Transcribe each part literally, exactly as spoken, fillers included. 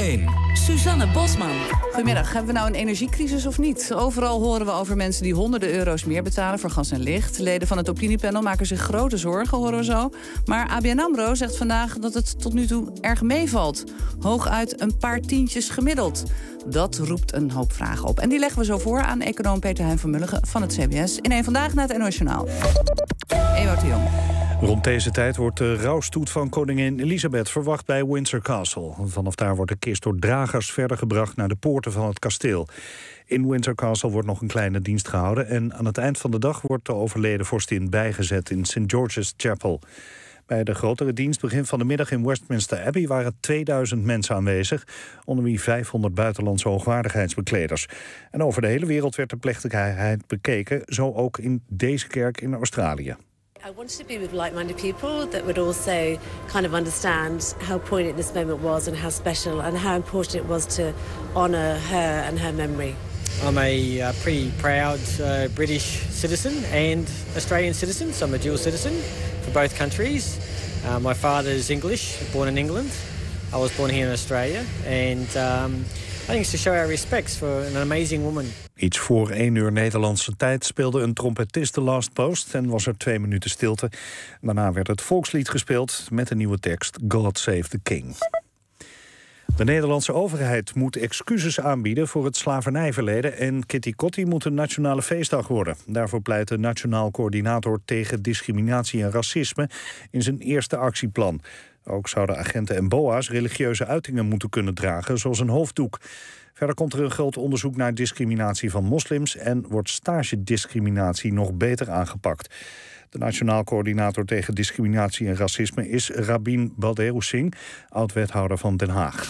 één. Suzanne Bosman. Goedemiddag, hebben we nou een energiecrisis of niet? Overal horen we over mensen die honderden euro's meer betalen voor gas en licht. Leden van het opiniepanel maken zich grote zorgen, horen we zo. Maar A B N AMRO zegt vandaag dat het tot nu toe erg meevalt. Hooguit een paar tientjes gemiddeld. Dat roept een hoop vragen op. En die leggen we zo voor aan econoom Peter Hein van Mulligen van het C B S. In één Vandaag naar het N O S Journaal. Ewout de Jong. Rond deze tijd wordt de rouwstoet van koningin Elizabeth verwacht bij Windsor Castle. Vanaf daar wordt de kist door dragers verder gebracht naar de poorten van het kasteel. In Windsor Castle wordt nog een kleine dienst gehouden en aan het eind van de dag wordt de overleden vorstin bijgezet in Saint George's Chapel. Bij de grotere dienst begin van de middag in Westminster Abbey waren tweeduizend mensen aanwezig, onder wie vijfhonderd buitenlandse hoogwaardigheidsbekleders. En over de hele wereld werd de plechtigheid bekeken, zo ook in deze kerk in Australië. I wanted to be with like-minded people that would also kind of understand how poignant this moment was and how special and how important it was to honour her and her memory. I'm a uh, pretty proud uh, British citizen and Australian citizen, so I'm a dual citizen for both countries. Uh, my father is English, born in England. I was born here in Australia, and um, I think it's to show our respects for an amazing woman. Iets voor één uur Nederlandse tijd speelde een trompetist de Last Post en was er twee minuten stilte. Daarna werd het volkslied gespeeld met een nieuwe tekst, God Save the King. De Nederlandse overheid moet excuses aanbieden voor het slavernijverleden en Kitty Kotti moet een nationale feestdag worden. Daarvoor pleit de Nationaal Coördinator tegen Discriminatie en Racisme in zijn eerste actieplan. Ook zouden agenten en boa's religieuze uitingen moeten kunnen dragen, zoals een hoofddoek. Verder komt er een groot onderzoek naar discriminatie van moslims en wordt stagediscriminatie nog beter aangepakt. De Nationaal Coördinator tegen Discriminatie en Racisme is Rabin Balderu Singh, oud-wethouder van Den Haag.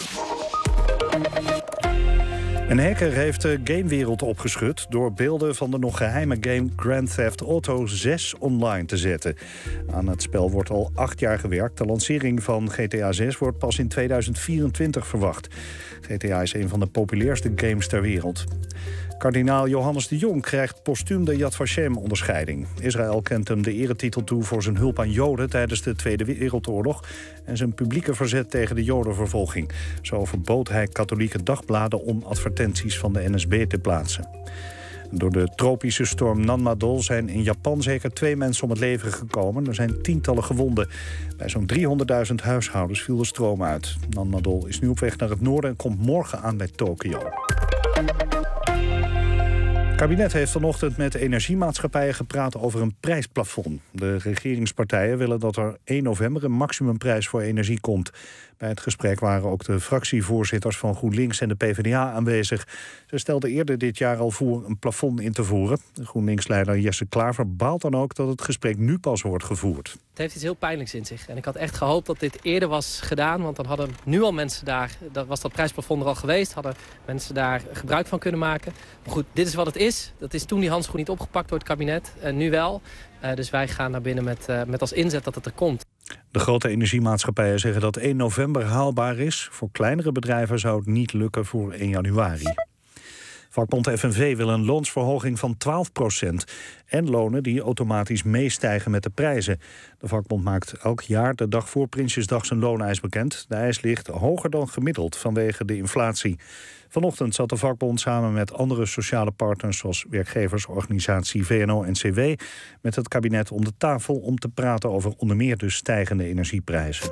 Een hacker heeft de gamewereld opgeschud door beelden van de nog geheime game Grand Theft Auto zes online te zetten. Aan het spel wordt al acht jaar gewerkt. De lancering van G T A zes wordt pas in tweeduizend vierentwintig verwacht. G T A is een van de populairste games ter wereld. Kardinaal Johannes de Jong krijgt postuum de Yad Vashem-onderscheiding. Israël kent hem de eretitel toe voor zijn hulp aan Joden tijdens de Tweede Wereldoorlog en zijn publieke verzet tegen de Jodenvervolging. Zo verbood hij katholieke dagbladen om advertenties van de N S B te plaatsen. Door de tropische storm Nanmadol zijn in Japan zeker twee mensen om het leven gekomen. Er zijn tientallen gewonden. Bij zo'n driehonderdduizend huishoudens viel de stroom uit. Nanmadol is nu op weg naar het noorden en komt morgen aan bij Tokio. Het kabinet heeft vanochtend met energiemaatschappijen gepraat over een prijsplafond. De regeringspartijen willen dat er één november een maximumprijs voor energie komt. Bij het gesprek waren ook de fractievoorzitters van GroenLinks en de PvdA aanwezig. Ze stelden eerder dit jaar al voor een plafond in te voeren. De GroenLinks-leider Jesse Klaver baalt dan ook dat het gesprek nu pas wordt gevoerd. Het heeft iets heel pijnlijks in zich. En ik had echt gehoopt dat dit eerder was gedaan. Want dan hadden nu al mensen daar, dat was dat prijsplafond er al geweest, hadden mensen daar gebruik van kunnen maken. Maar goed, dit is wat het is. Dat is toen die handschoen niet opgepakt door het kabinet. En nu wel. Uh, dus wij gaan naar binnen met, uh, met als inzet dat het er komt. De grote energiemaatschappijen zeggen dat één november haalbaar is. Voor kleinere bedrijven zou het niet lukken voor één januari. Vakbond F N V wil een loonsverhoging van twaalf procent en lonen die automatisch meestijgen met de prijzen. De vakbond maakt elk jaar de dag voor Prinsjesdag zijn looneis bekend. De eis ligt hoger dan gemiddeld vanwege de inflatie. Vanochtend zat de vakbond samen met andere sociale partners zoals werkgeversorganisatie V N O en C W met het kabinet om de tafel om te praten over onder meer de stijgende energieprijzen.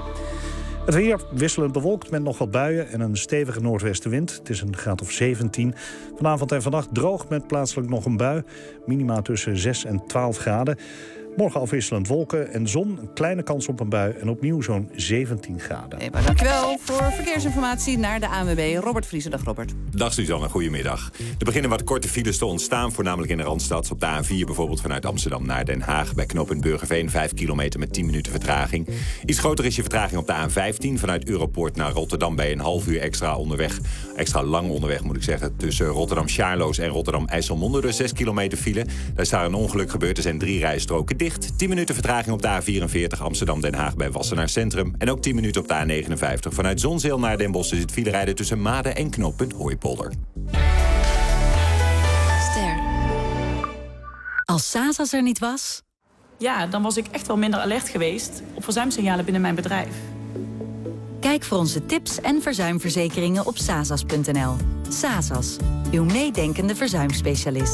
Het weer wisselend bewolkt met nog wat buien en een stevige noordwestenwind. Het is een graad of zeventien. Vanavond en vannacht droog met plaatselijk nog een bui. Minima tussen zes en twaalf graden. Morgen afwisselend wolken en zon, een kleine kans op een bui en opnieuw zo'n zeventien graden. Hey, maar dankjewel voor verkeersinformatie naar de A N W B. Robert Vriezen, dag Robert. Dag Suzanne, goedemiddag. Er beginnen wat korte files te ontstaan, voornamelijk in de Randstad. Op de A N vier bijvoorbeeld vanuit Amsterdam naar Den Haag. Bij knooppunt Burgerveen, vijf kilometer met tien minuten vertraging. Iets groter is je vertraging op de A N vijftien vanuit Europoort naar Rotterdam bij een half uur extra onderweg. Extra lang onderweg moet ik zeggen. Tussen Rotterdam-Sjaarloos en Rotterdam-IJsselmonde. Dus zes kilometer file. Daar is daar een ongeluk gebeurd. Er zijn drie rijstroken dicht. tien minuten vertraging op de A vierenveertig Amsterdam-Den Haag bij Wassenaar Centrum. En ook tien minuten op de A negenenvijftig vanuit Zonzeel naar Den Bosch. Zit file rijden tussen Maden en knooppunt Hooipolder. Ster. Als Sasas er niet was? Ja, dan was ik echt wel minder alert geweest op verzuimsignalen binnen mijn bedrijf. Kijk voor onze tips en verzuimverzekeringen op sasas punt n l. Sasas, uw meedenkende verzuimspecialist.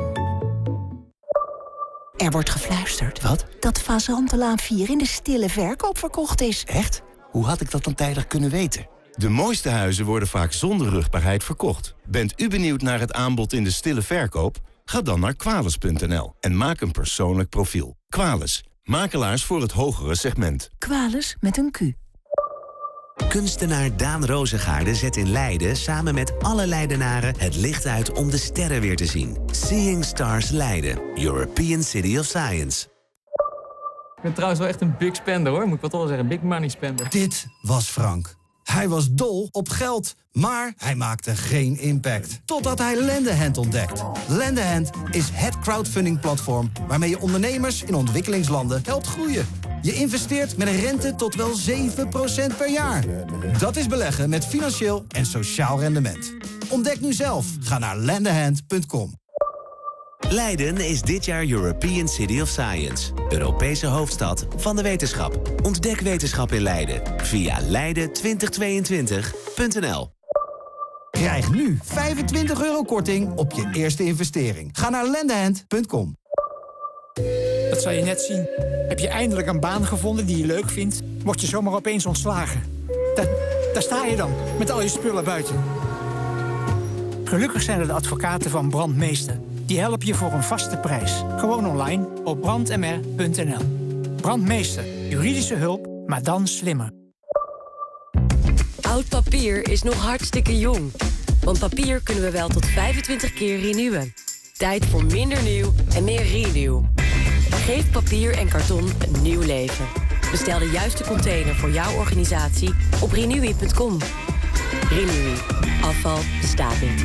Er wordt gefluisterd. Wat? Dat Fazantelaan vier in de stille verkoop verkocht is. Echt? Hoe had ik dat dan tijdig kunnen weten? De mooiste huizen worden vaak zonder rugbaarheid verkocht. Bent u benieuwd naar het aanbod in de stille verkoop? Ga dan naar kwales punt n l en maak een persoonlijk profiel. Kwales, makelaars voor het hogere segment. Kwales met een Q. Kunstenaar Daan Rozengaarde zet in Leiden samen met alle Leidenaren het licht uit om de sterren weer te zien. Seeing Stars Leiden, European City of Science. Ik ben trouwens wel echt een big spender hoor, moet ik wat wel zeggen. Big money spender. Dit was Frank. Hij was dol op geld, maar hij maakte geen impact. Totdat hij Lendehand ontdekt. Lendehand is het crowdfunding-platform waarmee je ondernemers in ontwikkelingslanden helpt groeien. Je investeert met een rente tot wel zeven procent per jaar. Dat is beleggen met financieel en sociaal rendement. Ontdek nu zelf. Ga naar lendehand punt com. Leiden is dit jaar European City of Science. Europese hoofdstad van de wetenschap. Ontdek wetenschap in Leiden via leiden twintig tweeëntwintig punt n l. Krijg nu vijfentwintig euro korting op je eerste investering. Ga naar lendehand punt com. Dat zal je net zien. Heb je eindelijk een baan gevonden die je leuk vindt, word je zomaar opeens ontslagen. Da- daar sta je dan, met al je spullen buiten. Gelukkig zijn er de advocaten van Brandmeester. Die helpen je voor een vaste prijs. Gewoon online op brand m r punt n l. Brandmeester. Juridische hulp, maar dan slimmer. Oud papier is nog hartstikke jong. Want papier kunnen we wel tot vijfentwintig keer renewen. Tijd voor minder nieuw en meer renew. Geef papier en karton een nieuw leven. Bestel de juiste container voor jouw organisatie op renewy punt com. Renewy. Afval bestaat niet.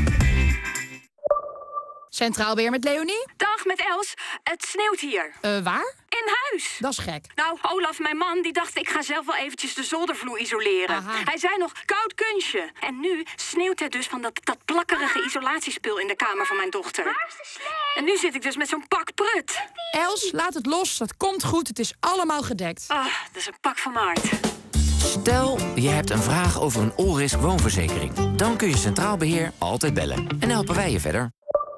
Centraal Beheer met Leonie? Dag, met Els. Het sneeuwt hier. Uh, waar? In huis. Dat is gek. Nou, Olaf, mijn man, die dacht ik ga zelf wel eventjes de zoldervloer isoleren. Aha. Hij zei nog, koud kunstje. En nu sneeuwt het dus van dat, dat plakkerige isolatiespul in de kamer van mijn dochter. Waar is de slee? En nu zit ik dus met zo'n pak prut. Els, laat het los. Dat komt goed. Het is allemaal gedekt. Ah, oh, dat is een pak van Maart. Stel, je hebt een vraag over een all-risk woonverzekering. Dan kun je Centraal Beheer altijd bellen. En helpen wij je verder.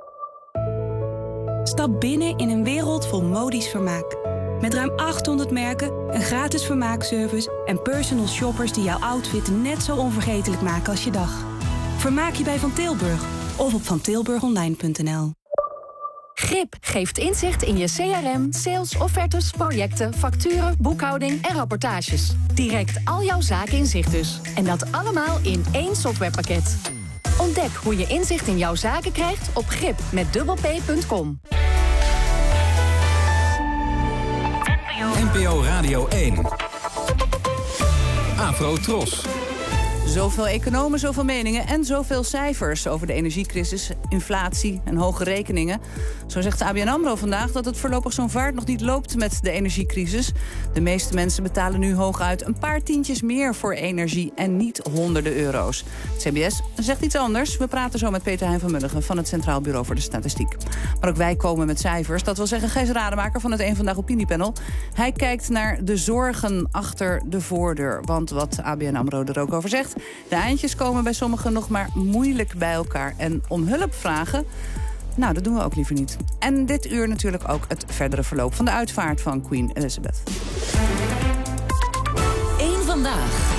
Stap binnen in een wereld vol modisch vermaak. Met ruim achthonderd merken, een gratis vermaakservice en personal shoppers die jouw outfit net zo onvergetelijk maken als je dag. Vermaak je bij Van Tilburg of op van tilburg online punt n l. Grip geeft inzicht in je C R M, sales, offertes, projecten, facturen, boekhouding en rapportages. Direct al jouw zaken in zicht dus. En dat allemaal in één softwarepakket. Ontdek hoe je inzicht in jouw zaken krijgt op grip met dubbel p punt com. N P O Radio één. Afro Tros. Zoveel economen, zoveel meningen en zoveel cijfers over de energiecrisis, inflatie en hoge rekeningen. Zo zegt de A B N AMRO vandaag dat het voorlopig zo'n vaart nog niet loopt met de energiecrisis. De meeste mensen betalen nu hooguit een paar tientjes meer voor energie en niet honderden euro's. Het C B S zegt iets anders. We praten zo met Peter Hein van Mulligen van het Centraal Bureau voor de Statistiek. Maar ook wij komen met cijfers. Dat wil zeggen Gijs Rademaker van het Eén Vandaag Opiniepanel. Hij kijkt naar de zorgen achter de voordeur. Want wat A B N AMRO er ook over zegt, de eindjes komen bij sommigen nog maar moeilijk bij elkaar. En om hulp vragen, nou, dat doen we ook liever niet. En dit uur natuurlijk ook het verdere verloop van de uitvaart van Queen Elizabeth. Eén Vandaag.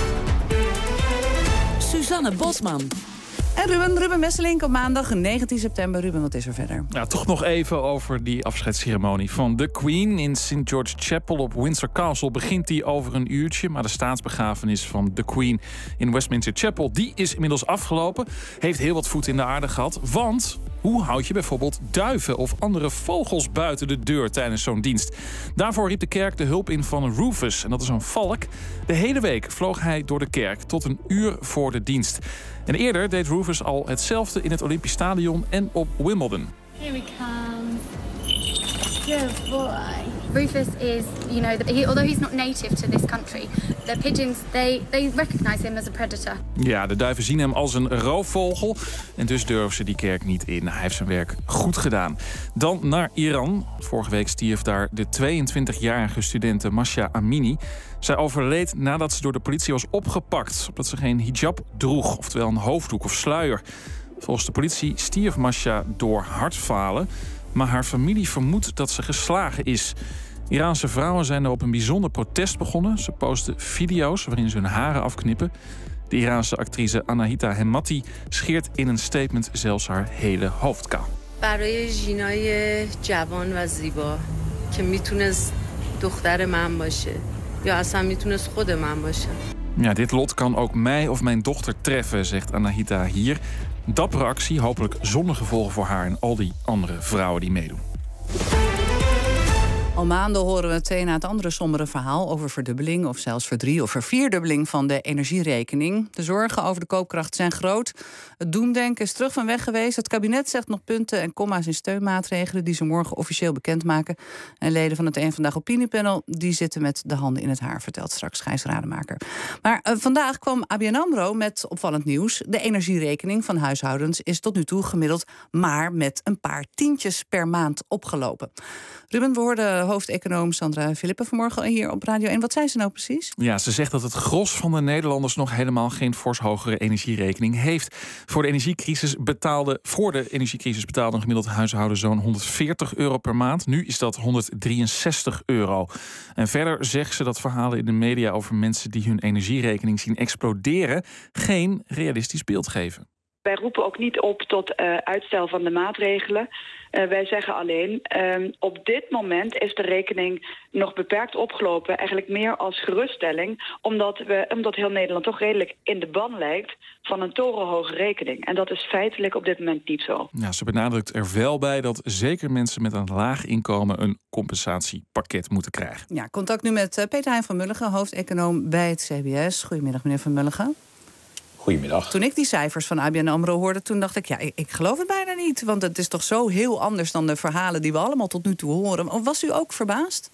Suzanne Bosman. En Ruben, Ruben Messelink op maandag negentien september. Ruben, wat is er verder? Ja, toch nog even over die afscheidsceremonie van de Queen in Saint George Chapel op Windsor Castle. Begint die over een uurtje, maar de staatsbegrafenis van de Queen in Westminster Chapel, die is inmiddels afgelopen. Heeft heel wat voet in de aarde gehad, want hoe houd je bijvoorbeeld duiven of andere vogels buiten de deur tijdens zo'n dienst? Daarvoor riep de kerk de hulp in van Rufus, en dat is een valk. De hele week vloog hij door de kerk tot een uur voor de dienst. En eerder deed Rufus al hetzelfde in het Olympisch Stadion en op Wimbledon. Here we come. Good boy. Rufus is, you know, he, although he's not native to this country, the pigeons, they, they recognize him as a predator. Ja, de duiven zien hem als een roofvogel. En dus durven ze die kerk niet in. Hij heeft zijn werk goed gedaan. Dan naar Iran. Vorige week stierf daar de tweeëntwintigjarige studente Masha Amini. Zij overleed nadat ze door de politie was opgepakt, omdat ze geen hijab droeg, oftewel een hoofddoek of sluier. Volgens de politie stierf Masha door hartfalen, maar haar familie vermoedt dat ze geslagen is. Iraanse vrouwen zijn er op een bijzonder protest begonnen. Ze posten video's waarin ze hun haren afknippen. De Iraanse actrice Anahita Hemmati scheert in een statement zelfs haar hele hoofd kaal. برای ژینای جوان و زیبا که میتونست دختر من باشه یا اصلا میتونست خود من باشه. Ja, dit lot kan ook mij of mijn dochter treffen, zegt Anahita hier. Dappere actie, hopelijk zonder gevolgen voor haar en al die andere vrouwen die meedoen. Al maanden horen we het een na het andere sombere verhaal over verdubbeling of zelfs verdrie- of vervierdubbeling van de energierekening. De zorgen over de koopkracht zijn groot. Het doemdenken is terug van weg geweest. Het kabinet zegt nog punten en komma's in steunmaatregelen die ze morgen officieel bekendmaken. En leden van het Eén Vandaag opiniepanel die zitten met de handen in het haar, vertelt straks Gijs Rademaker. Maar uh, vandaag kwam A B N AMRO met opvallend nieuws. De energierekening van huishoudens is tot nu toe gemiddeld maar met een paar tientjes per maand opgelopen. Ruben, we hoorden hoofdeconoom Sandra Philippe vanmorgen hier op Radio één. Wat zei ze nou precies? Ja, ze zegt dat het gros van de Nederlanders nog helemaal geen fors hogere energierekening heeft. Voor de energiecrisis betaalde, voor de energiecrisis betaalde een gemiddeld huishouden zo'n honderdveertig euro per maand. Nu is dat honderddrieënzestig euro. En verder zegt ze dat verhalen in de media over mensen die hun energierekening zien exploderen geen realistisch beeld geven. Wij roepen ook niet op tot uh, uitstel van de maatregelen. Uh, wij zeggen alleen, uh, op dit moment is de rekening nog beperkt opgelopen. Eigenlijk meer als geruststelling. Omdat, we, omdat heel Nederland toch redelijk in de ban lijkt van een torenhoge rekening. En dat is feitelijk op dit moment niet zo. Ja, ze benadrukt er wel bij dat zeker mensen met een laag inkomen een compensatiepakket moeten krijgen. Ja, contact nu met uh, Peter Hein van Mulligen, hoofdeconoom bij het C B S. Goedemiddag, meneer van Mulligen. Goedemiddag. Toen ik die cijfers van A B N AMRO hoorde, toen dacht ik, ja, ik, ik geloof het bijna niet. Want het is toch zo heel anders dan de verhalen die we allemaal tot nu toe horen. Of was u ook verbaasd?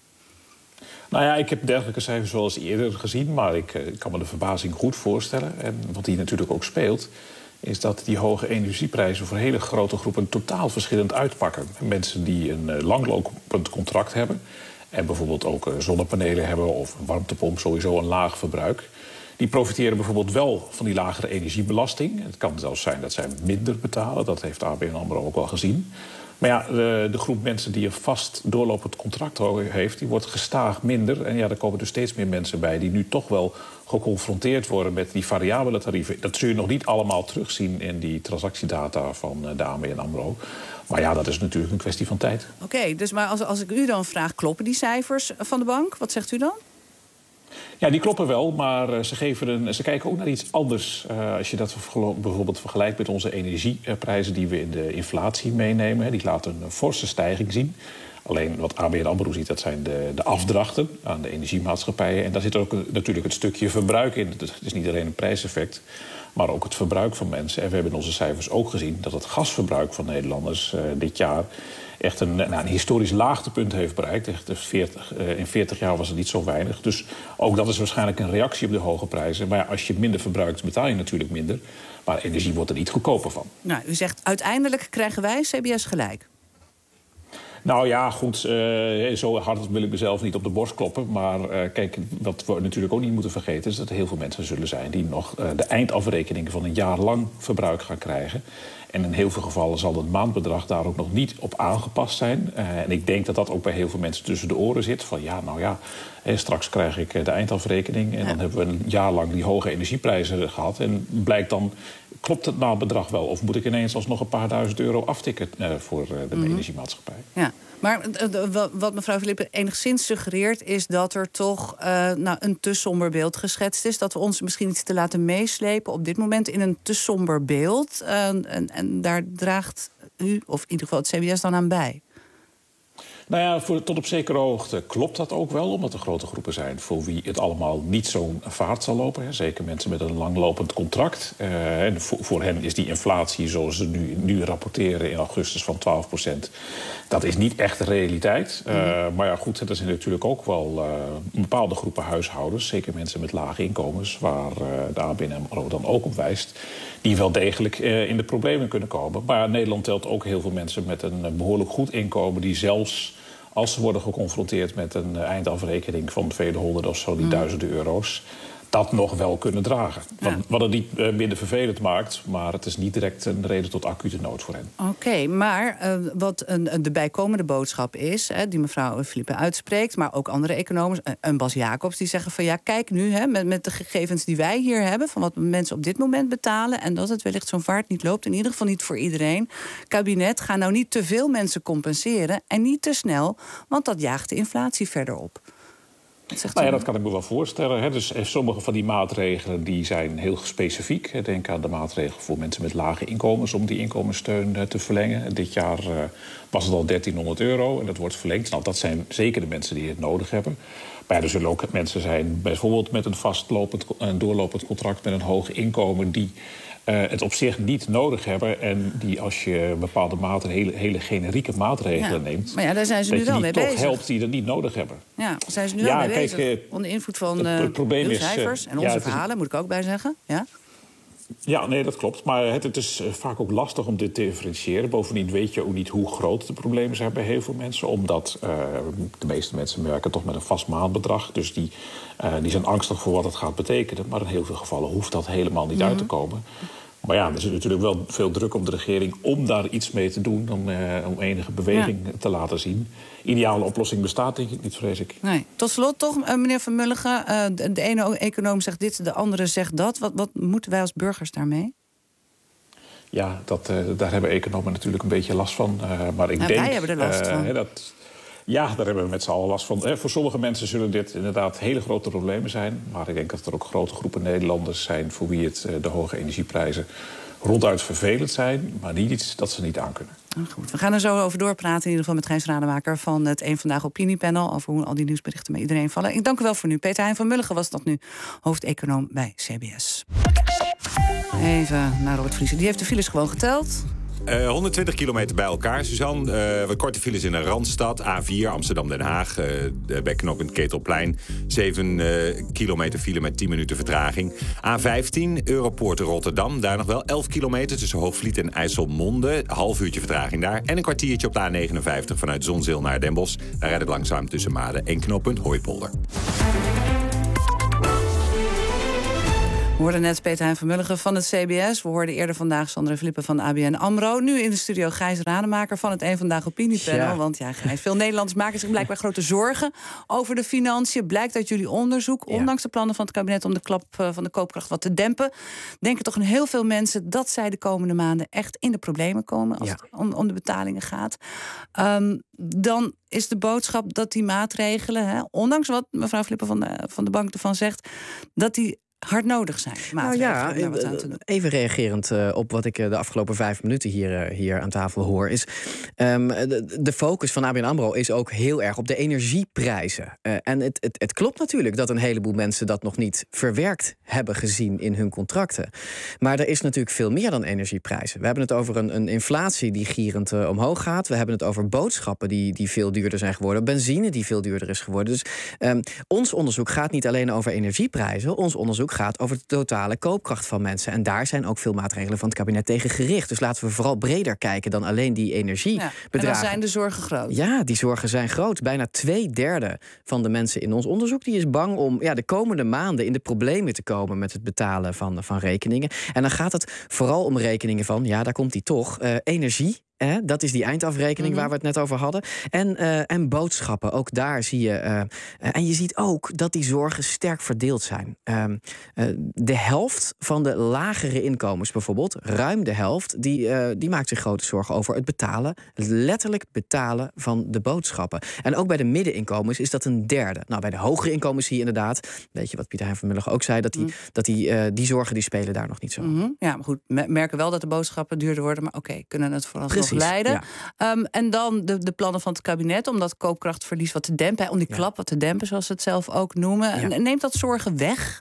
Nou ja, ik heb dergelijke cijfers wel eens eerder gezien, maar ik, ik kan me de verbazing goed voorstellen. En wat hier natuurlijk ook speelt, is dat die hoge energieprijzen voor hele grote groepen totaal verschillend uitpakken. Mensen die een langlopend contract hebben en bijvoorbeeld ook zonnepanelen hebben of een warmtepomp, sowieso een laag verbruik. Die profiteren bijvoorbeeld wel van die lagere energiebelasting. Het kan zelfs zijn dat zij minder betalen. Dat heeft A B N AMRO ook wel gezien. Maar ja, de, de groep mensen die een vast doorlopend contract heeft, die wordt gestaag minder. En ja, er komen dus steeds meer mensen bij die nu toch wel geconfronteerd worden met die variabele tarieven. Dat zul je nog niet allemaal terugzien in die transactiedata van de A B N AMRO. Maar ja, dat is natuurlijk een kwestie van tijd. Oké, okay, dus maar als, als ik u dan vraag, kloppen die cijfers van de bank? Wat zegt u dan? Ja, die kloppen wel, maar ze, geven een, ze kijken ook naar iets anders. Uh, als je dat bijvoorbeeld vergelijkt met onze energieprijzen die we in de inflatie meenemen. Die laten een forse stijging zien. Alleen wat A B N AMRO ziet, dat zijn de, de afdrachten aan de energiemaatschappijen. En daar zit ook een, natuurlijk het stukje verbruik in. Het is niet alleen een prijseffect, maar ook het verbruik van mensen. En we hebben in onze cijfers ook gezien dat het gasverbruik van Nederlanders uh, dit jaar echt een, nou, een historisch laagtepunt heeft bereikt. Echt veertig, uh, in veertig jaar was het niet zo weinig. Dus ook dat is waarschijnlijk een reactie op de hoge prijzen. Maar ja, als je minder verbruikt, betaal je natuurlijk minder. Maar energie wordt er niet goedkoper van. Nou, u zegt uiteindelijk krijgen wij C B S gelijk. Nou ja, goed, uh, zo hard wil ik mezelf niet op de borst kloppen. Maar uh, kijk, wat we natuurlijk ook niet moeten vergeten is dat er heel veel mensen zullen zijn die nog uh, de eindafrekening van een jaar lang verbruik gaan krijgen. En in heel veel gevallen zal het maandbedrag daar ook nog niet op aangepast zijn. Uh, en ik denk dat dat ook bij heel veel mensen tussen de oren zit. Van ja, nou ja, hè, straks krijg ik de eindafrekening. En ja. dan hebben we een jaar lang die hoge energieprijzen gehad. En blijkt dan, klopt het maandbedrag wel? Of moet ik ineens alsnog een paar duizend euro aftikken uh, voor uh, de mm-hmm. energiemaatschappij? Ja. Maar wat mevrouw Philippe enigszins suggereert is dat er toch uh, nou, een te somber beeld geschetst is. Dat we ons misschien iets te laten meeslepen op dit moment in een te somber beeld. Uh, en, en daar draagt u, of in ieder geval het C B S, dan aan bij. Nou ja, voor, tot op zekere hoogte klopt dat ook wel. Omdat er grote groepen zijn voor wie het allemaal niet zo'n vaart zal lopen. Hè. Zeker mensen met een langlopend contract. Uh, en voor, voor hen is die inflatie zoals ze nu, nu rapporteren in augustus van twaalf procent... dat is niet echt de realiteit. Uh, mm. Maar ja, goed, er zijn natuurlijk ook wel uh, bepaalde groepen huishoudens... zeker mensen met lage inkomens, waar uh, de A B N AMRO dan ook op wijst... die wel degelijk uh, in de problemen kunnen komen. Maar Nederland telt ook heel veel mensen met een uh, behoorlijk goed inkomen... die zelfs als ze worden geconfronteerd met een uh, eindafrekening van vele honderden of zo, die mm. duizenden euro's... dat nog wel kunnen dragen. Wat, ja. wat het niet uh, minder vervelend maakt... maar het is niet direct een reden tot acute nood voor hen. Oké, okay, maar uh, wat een, de bijkomende boodschap is... Hè, die mevrouw Philippe uitspreekt... maar ook andere economen, een Bas Jacobs... die zeggen van ja, kijk nu hè, met, met de gegevens die wij hier hebben... van wat mensen op dit moment betalen... en dat het wellicht zo'n vaart niet loopt. In ieder geval niet voor iedereen. Kabinet, ga nou niet te veel mensen compenseren... en niet te snel, want dat jaagt de inflatie verder op. Nou ja, dat kan ik me wel voorstellen. Hè. Dus sommige van die maatregelen die zijn heel specifiek. Denk aan de maatregelen voor mensen met lage inkomens... om die inkomenssteun te verlengen. Dit jaar uh, was het al dertienhonderd euro en dat wordt verlengd. Nou, dat zijn zeker de mensen die het nodig hebben. Maar ja, er zullen ook mensen zijn, bijvoorbeeld met een vastlopend... een doorlopend contract met een hoog inkomen... die Uh, het op zich niet nodig hebben... en die als je bepaalde maten, hele, hele generieke maatregelen ja. neemt... Maar ja, daar zijn ze nu wel mee bezig. bezig. toch helpt die dat niet nodig hebben. Ja, daar zijn ze nu ja, wel mee kijk, bezig. Onder invloed van uh, het probleem uw is, cijfers uh, en onze ja, verhalen, is, moet ik ook bij zeggen. Ja, ja nee, dat klopt. Maar het, het is vaak ook lastig om dit te differentiëren. Bovendien weet je ook niet hoe groot de problemen zijn bij heel veel mensen. Omdat uh, de meeste mensen werken toch met een vast maandbedrag. Dus die, uh, die zijn angstig voor wat het gaat betekenen. Maar in heel veel gevallen hoeft dat helemaal niet mm-hmm. uit te komen. Maar ja, er is natuurlijk wel veel druk op de regering om daar iets mee te doen... om, uh, om enige beweging ja. te laten zien. Ideale oplossing bestaat denk ik niet, vrees ik. Nee. Tot slot toch, uh, meneer Van Mulligen. Uh, de, de ene econoom zegt dit, de andere zegt dat. Wat, wat moeten wij als burgers daarmee? Ja, dat, uh, daar hebben economen natuurlijk een beetje last van. Uh, maar ik nou, denk, wij hebben er last uh, van. He, dat, ja, daar hebben we met z'n allen last van. He, voor sommige mensen zullen dit inderdaad hele grote problemen zijn. Maar ik denk dat er ook grote groepen Nederlanders zijn... voor wie het, uh, de hoge energieprijzen ronduit vervelend zijn... maar niet iets dat ze niet aankunnen. Nou, goed. We gaan er zo over doorpraten, in ieder geval met Gijs Rademaker... van het Eén Vandaag Opiniepanel... over hoe al die nieuwsberichten met iedereen vallen. Ik dank u wel voor nu. Peter Hein van Mulligen was dat nu, hoofdeconoom bij C B S. Even naar Robert Vries. Die heeft de files gewoon geteld. Uh, honderdtwintig kilometer bij elkaar, Suzanne. Uh, wat korte files in de Randstad. A vier Amsterdam-Den Haag. Uh, bij knooppunt Ketelplein. zeven uh, kilometer file met tien minuten vertraging. A vijftien Europoort Rotterdam. Daar nog wel elf kilometer tussen Hoogvliet en IJsselmonde. Half uurtje vertraging daar. En een kwartiertje op de A negenenvijftig vanuit Zonzeel naar Den Bosch. Daar rijdt het langzaam tussen Maden en knooppunt Hooipolder. We hoorden net Peter Hein van Mulligen van het C B S. We hoorden eerder vandaag Sandra Philippe van de A B N AMRO. Nu in de studio Gijs Rademaker van het Eén Vandaag Opiniepanel. Ja. Want ja, Gijs, veel Nederlanders maken zich blijkbaar grote zorgen over de financiën. Blijkt uit jullie onderzoek, ja. ondanks de plannen van het kabinet... om de klap van de koopkracht wat te dempen... denken toch een heel veel mensen dat zij de komende maanden... echt in de problemen komen als ja. het om, om de betalingen gaat. Um, dan is de boodschap dat die maatregelen... Hè, ondanks wat mevrouw Philippe van de, van de Bank ervan zegt... dat die hard nodig zijn. Nou ja, even reagerend uh, op wat ik uh, de afgelopen vijf minuten hier, uh, hier aan tafel hoor... is um, de, de focus van A B N AMRO is ook heel erg op de energieprijzen. Uh, en het, het, het klopt natuurlijk dat een heleboel mensen dat nog niet verwerkt hebben gezien in hun contracten. Maar er is natuurlijk veel meer dan energieprijzen. We hebben het over een, een inflatie die gierend uh, omhoog gaat. We hebben het over boodschappen die, die veel duurder zijn geworden. Benzine die veel duurder is geworden. Dus um, ons onderzoek gaat niet alleen over energieprijzen. Ons onderzoek gaat over de totale koopkracht van mensen. En daar zijn ook veel maatregelen van het kabinet tegen gericht. Dus laten we vooral breder kijken dan alleen die energiebedragen. Ja, en dan zijn de zorgen groot. Ja, die zorgen zijn groot. Bijna twee derde van de mensen in ons onderzoek... die is bang om ja, de komende maanden in de problemen te komen... met het betalen van, van rekeningen. En dan gaat het vooral om rekeningen van... ja, daar komt die toch, uh, energie... Eh, dat is die eindafrekening mm-hmm. waar we het net over hadden. En, uh, en boodschappen, ook daar zie je... Uh, uh, en je ziet ook dat die zorgen sterk verdeeld zijn. Uh, uh, de helft van de lagere inkomens bijvoorbeeld... ruim de helft, die, uh, die maakt zich grote zorgen over het betalen... letterlijk betalen van de boodschappen. En ook bij de middeninkomens is dat een derde. Nou, bij de hogere inkomens zie je inderdaad... weet je wat Pieter Hein van Mulligen ook zei... dat die, mm. dat die, uh, die zorgen die spelen daar nog niet zo. Mm-hmm. Ja, maar goed, we merken wel dat de boodschappen duurder worden... maar oké, okay, kunnen het vooral nog Precies, leiden. ja. Um, en dan de, de plannen van het kabinet om dat koopkrachtverlies wat te dempen. Om die Ja. klap wat te dempen, zoals ze het zelf ook noemen. Ja. Neemt dat zorgen weg?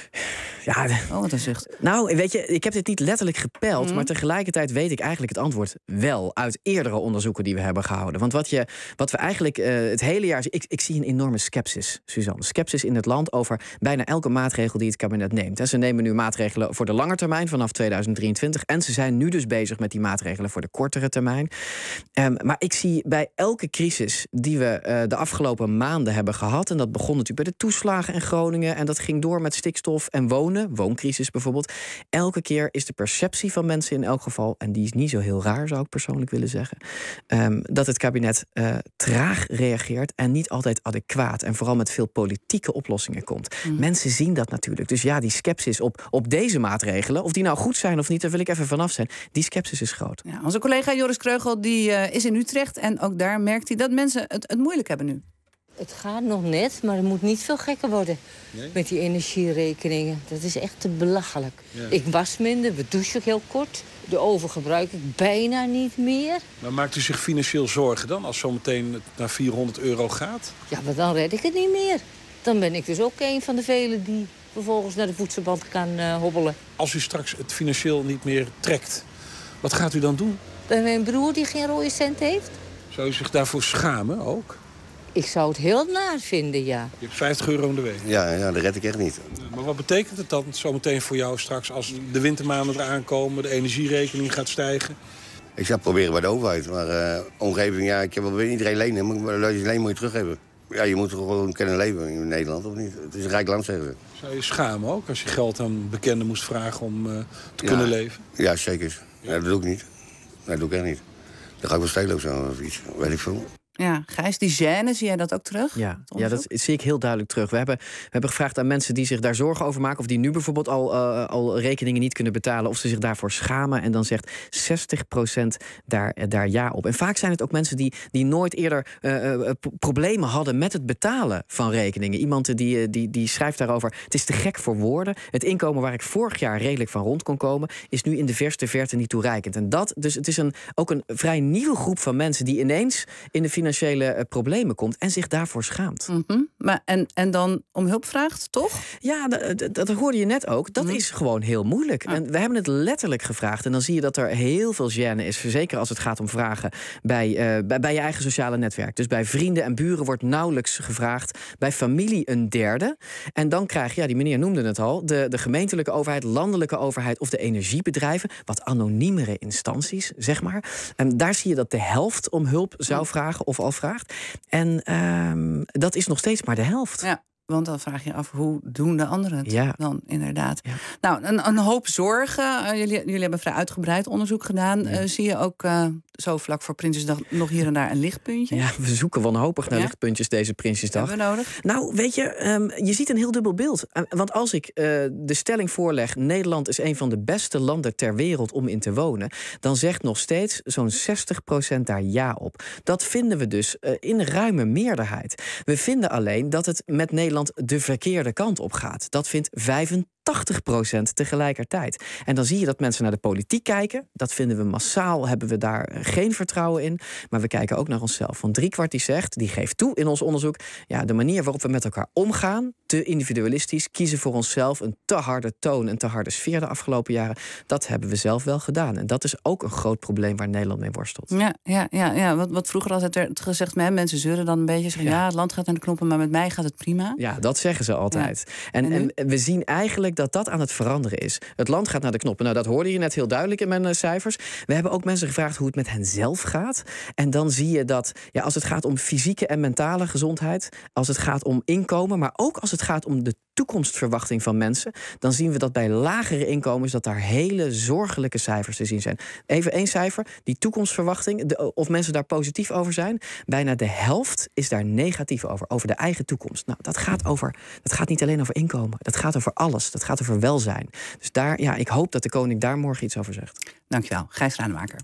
Ja, oh, wat een zucht. Nou, weet je, ik heb dit niet letterlijk gepeld, Mhm. maar tegelijkertijd weet ik eigenlijk het antwoord wel uit eerdere onderzoeken die we hebben gehouden. Want wat, je, wat we eigenlijk uh, het hele jaar... Ik, ik zie een enorme scepsis, Suzanne. Scepsis in het land over bijna elke maatregel die het kabinet neemt. Ze nemen nu maatregelen voor de lange termijn vanaf tweeduizend drieëntwintig. En ze zijn nu dus bezig met die maatregelen voor de kortere termijn. Um, maar ik zie bij elke crisis die we uh, de afgelopen maanden hebben gehad... en dat begon natuurlijk bij de toeslagen in Groningen... en dat ging door met stikstof en wonen, wooncrisis bijvoorbeeld. Elke keer is de perceptie van mensen in elk geval... en die is niet zo heel raar, zou ik persoonlijk willen zeggen... Um, dat het kabinet uh, traag reageert en niet altijd adequaat... en vooral met veel politieke oplossingen komt. Mm. Mensen zien dat natuurlijk. Dus ja, die scepsis op, op deze maatregelen... of die nou goed zijn of niet, daar wil ik even vanaf zijn... die scepsis is groot. Ja, onze collega Joris Kreugel die, uh, is in Utrecht... en ook daar merkt hij dat mensen het, het moeilijk hebben nu. Het gaat nog net, maar het moet niet veel gekker worden. Nee? Met die energierekeningen. Dat is echt te belachelijk. Ja. Ik was minder, we douchen ook heel kort. De oven gebruik ik bijna niet meer. Maar maakt u zich financieel zorgen dan, als zometeen het naar vierhonderd euro gaat? Ja, maar dan red ik het niet meer. Dan ben ik dus ook een van de velen die vervolgens naar de voedselbank kan uh, hobbelen. Als u straks het financieel niet meer trekt, wat gaat u dan doen? Bij mijn broer die geen rode cent heeft. Zou u zich daarvoor schamen ook? Ik zou het heel naar vinden, ja. Je hebt vijftig euro in de week. Ja, ja, dat red ik echt niet. Maar wat betekent het dan zometeen voor jou straks als de wintermaanden eraan komen, de energierekening gaat stijgen? Ik zou proberen bij de overheid, maar uh, omgeving, ja, ik heb wel iedereen lenen, maar als je leen moet je terug hebben. Ja, je moet gewoon kunnen leven in Nederland, of niet? Het is een rijk land, zeggen ze. Zou je schamen ook als je geld aan bekenden moest vragen om uh, te ja, kunnen leven? Ja, zeker. Ja, dat doe ik niet. Nee, dat doe ik echt niet. Dan ga ik wel stelen of zo, of iets, weet ik veel. Ja, Gijs, die gêne, zie jij dat ook terug? Ja, ja, dat zie ik heel duidelijk terug. We hebben, we hebben gevraagd aan mensen die zich daar zorgen over maken... of die nu bijvoorbeeld al, uh, al rekeningen niet kunnen betalen... of ze zich daarvoor schamen. En dan zegt zestig procent daar, daar ja op. En vaak zijn het ook mensen die, die nooit eerder uh, uh, problemen hadden... met het betalen van rekeningen. Iemand die, die, die schrijft daarover... het is te gek voor woorden. Het inkomen waar ik vorig jaar redelijk van rond kon komen... is nu in de verste verte niet toereikend. En dat, dus het is een, ook een vrij nieuwe groep van mensen... die ineens in de financiële uh, problemen komt en zich daarvoor schaamt. Mm-hmm. Maar en, en dan om hulp vraagt, toch? Ja, dat, dat, dat hoorde je net ook. Dat mm-hmm. is gewoon heel moeilijk. Ah. En we hebben het letterlijk gevraagd. En dan zie je dat er heel veel gêne is. Zeker als het gaat om vragen bij, uh, bij, bij je eigen sociale netwerk. Dus bij vrienden en buren wordt nauwelijks gevraagd. Bij familie een derde. En dan krijg je, ja, die meneer noemde het al... de, de gemeentelijke overheid, landelijke overheid... of de energiebedrijven, wat anoniemere instanties, zeg maar. En daar zie je dat de helft om hulp zou vragen of al vraagt. En um, dat is nog steeds maar de helft. Ja. Want dan vraag je af, hoe doen de anderen het ja. dan inderdaad? Ja. Nou, een, een hoop zorgen. Uh, jullie, jullie hebben vrij uitgebreid onderzoek gedaan. Ja. Uh, zie je ook uh, zo vlak voor Prinsjesdag nog hier en daar een lichtpuntje? Ja, we zoeken wanhopig naar ja. lichtpuntjes deze Prinsjesdag. Hebben we nodig? Nou, weet je, um, je ziet een heel dubbel beeld. Uh, want als ik uh, de stelling voorleg... Nederland is een van de beste landen ter wereld om in te wonen... dan zegt nog steeds zo'n zestig procent daar ja op. Dat vinden we dus uh, in ruime meerderheid. We vinden alleen dat het met Nederland de verkeerde kant op gaat. Dat vindt vijfentachtig procent tegelijkertijd. En dan zie je dat mensen naar de politiek kijken. Dat vinden we massaal, hebben we daar geen vertrouwen in. Maar we kijken ook naar onszelf. Van driekwart die zegt, die geeft toe in ons onderzoek... ja, de manier waarop we met elkaar omgaan, te individualistisch... kiezen voor onszelf, een te harde toon, een te harde sfeer de afgelopen jaren... dat hebben we zelf wel gedaan. En dat is ook een groot probleem waar Nederland mee worstelt. Ja, ja, ja, ja. Wat, wat vroeger altijd werd gezegd... Met, mensen zeuren dan een beetje, zeggen... ja. ja, het land gaat naar de knoppen, maar met mij gaat het prima. Ja, dat zeggen ze altijd. Ja. En, en, en we zien eigenlijk dat dat aan het veranderen is. Het land gaat naar de knoppen. Nou, dat hoorde je net heel duidelijk in mijn uh, cijfers. We hebben ook mensen gevraagd hoe het met hen zelf gaat. En dan zie je dat, ja, als het gaat om fysieke en mentale gezondheid... als het gaat om inkomen, maar ook als het gaat om de toekomstverwachting van mensen... dan zien we dat bij lagere inkomens... dat daar hele zorgelijke cijfers te zien zijn. Even één cijfer, die toekomstverwachting... De, of mensen daar positief over zijn... bijna de helft is daar negatief over, over de eigen toekomst. Nou, dat gaat, over, dat gaat niet alleen over inkomen, dat gaat over alles. Dat gaat over welzijn. Dus daar, ja, ik hoop dat de koning daar morgen iets over zegt. Dankjewel, Gijs Raanemaker.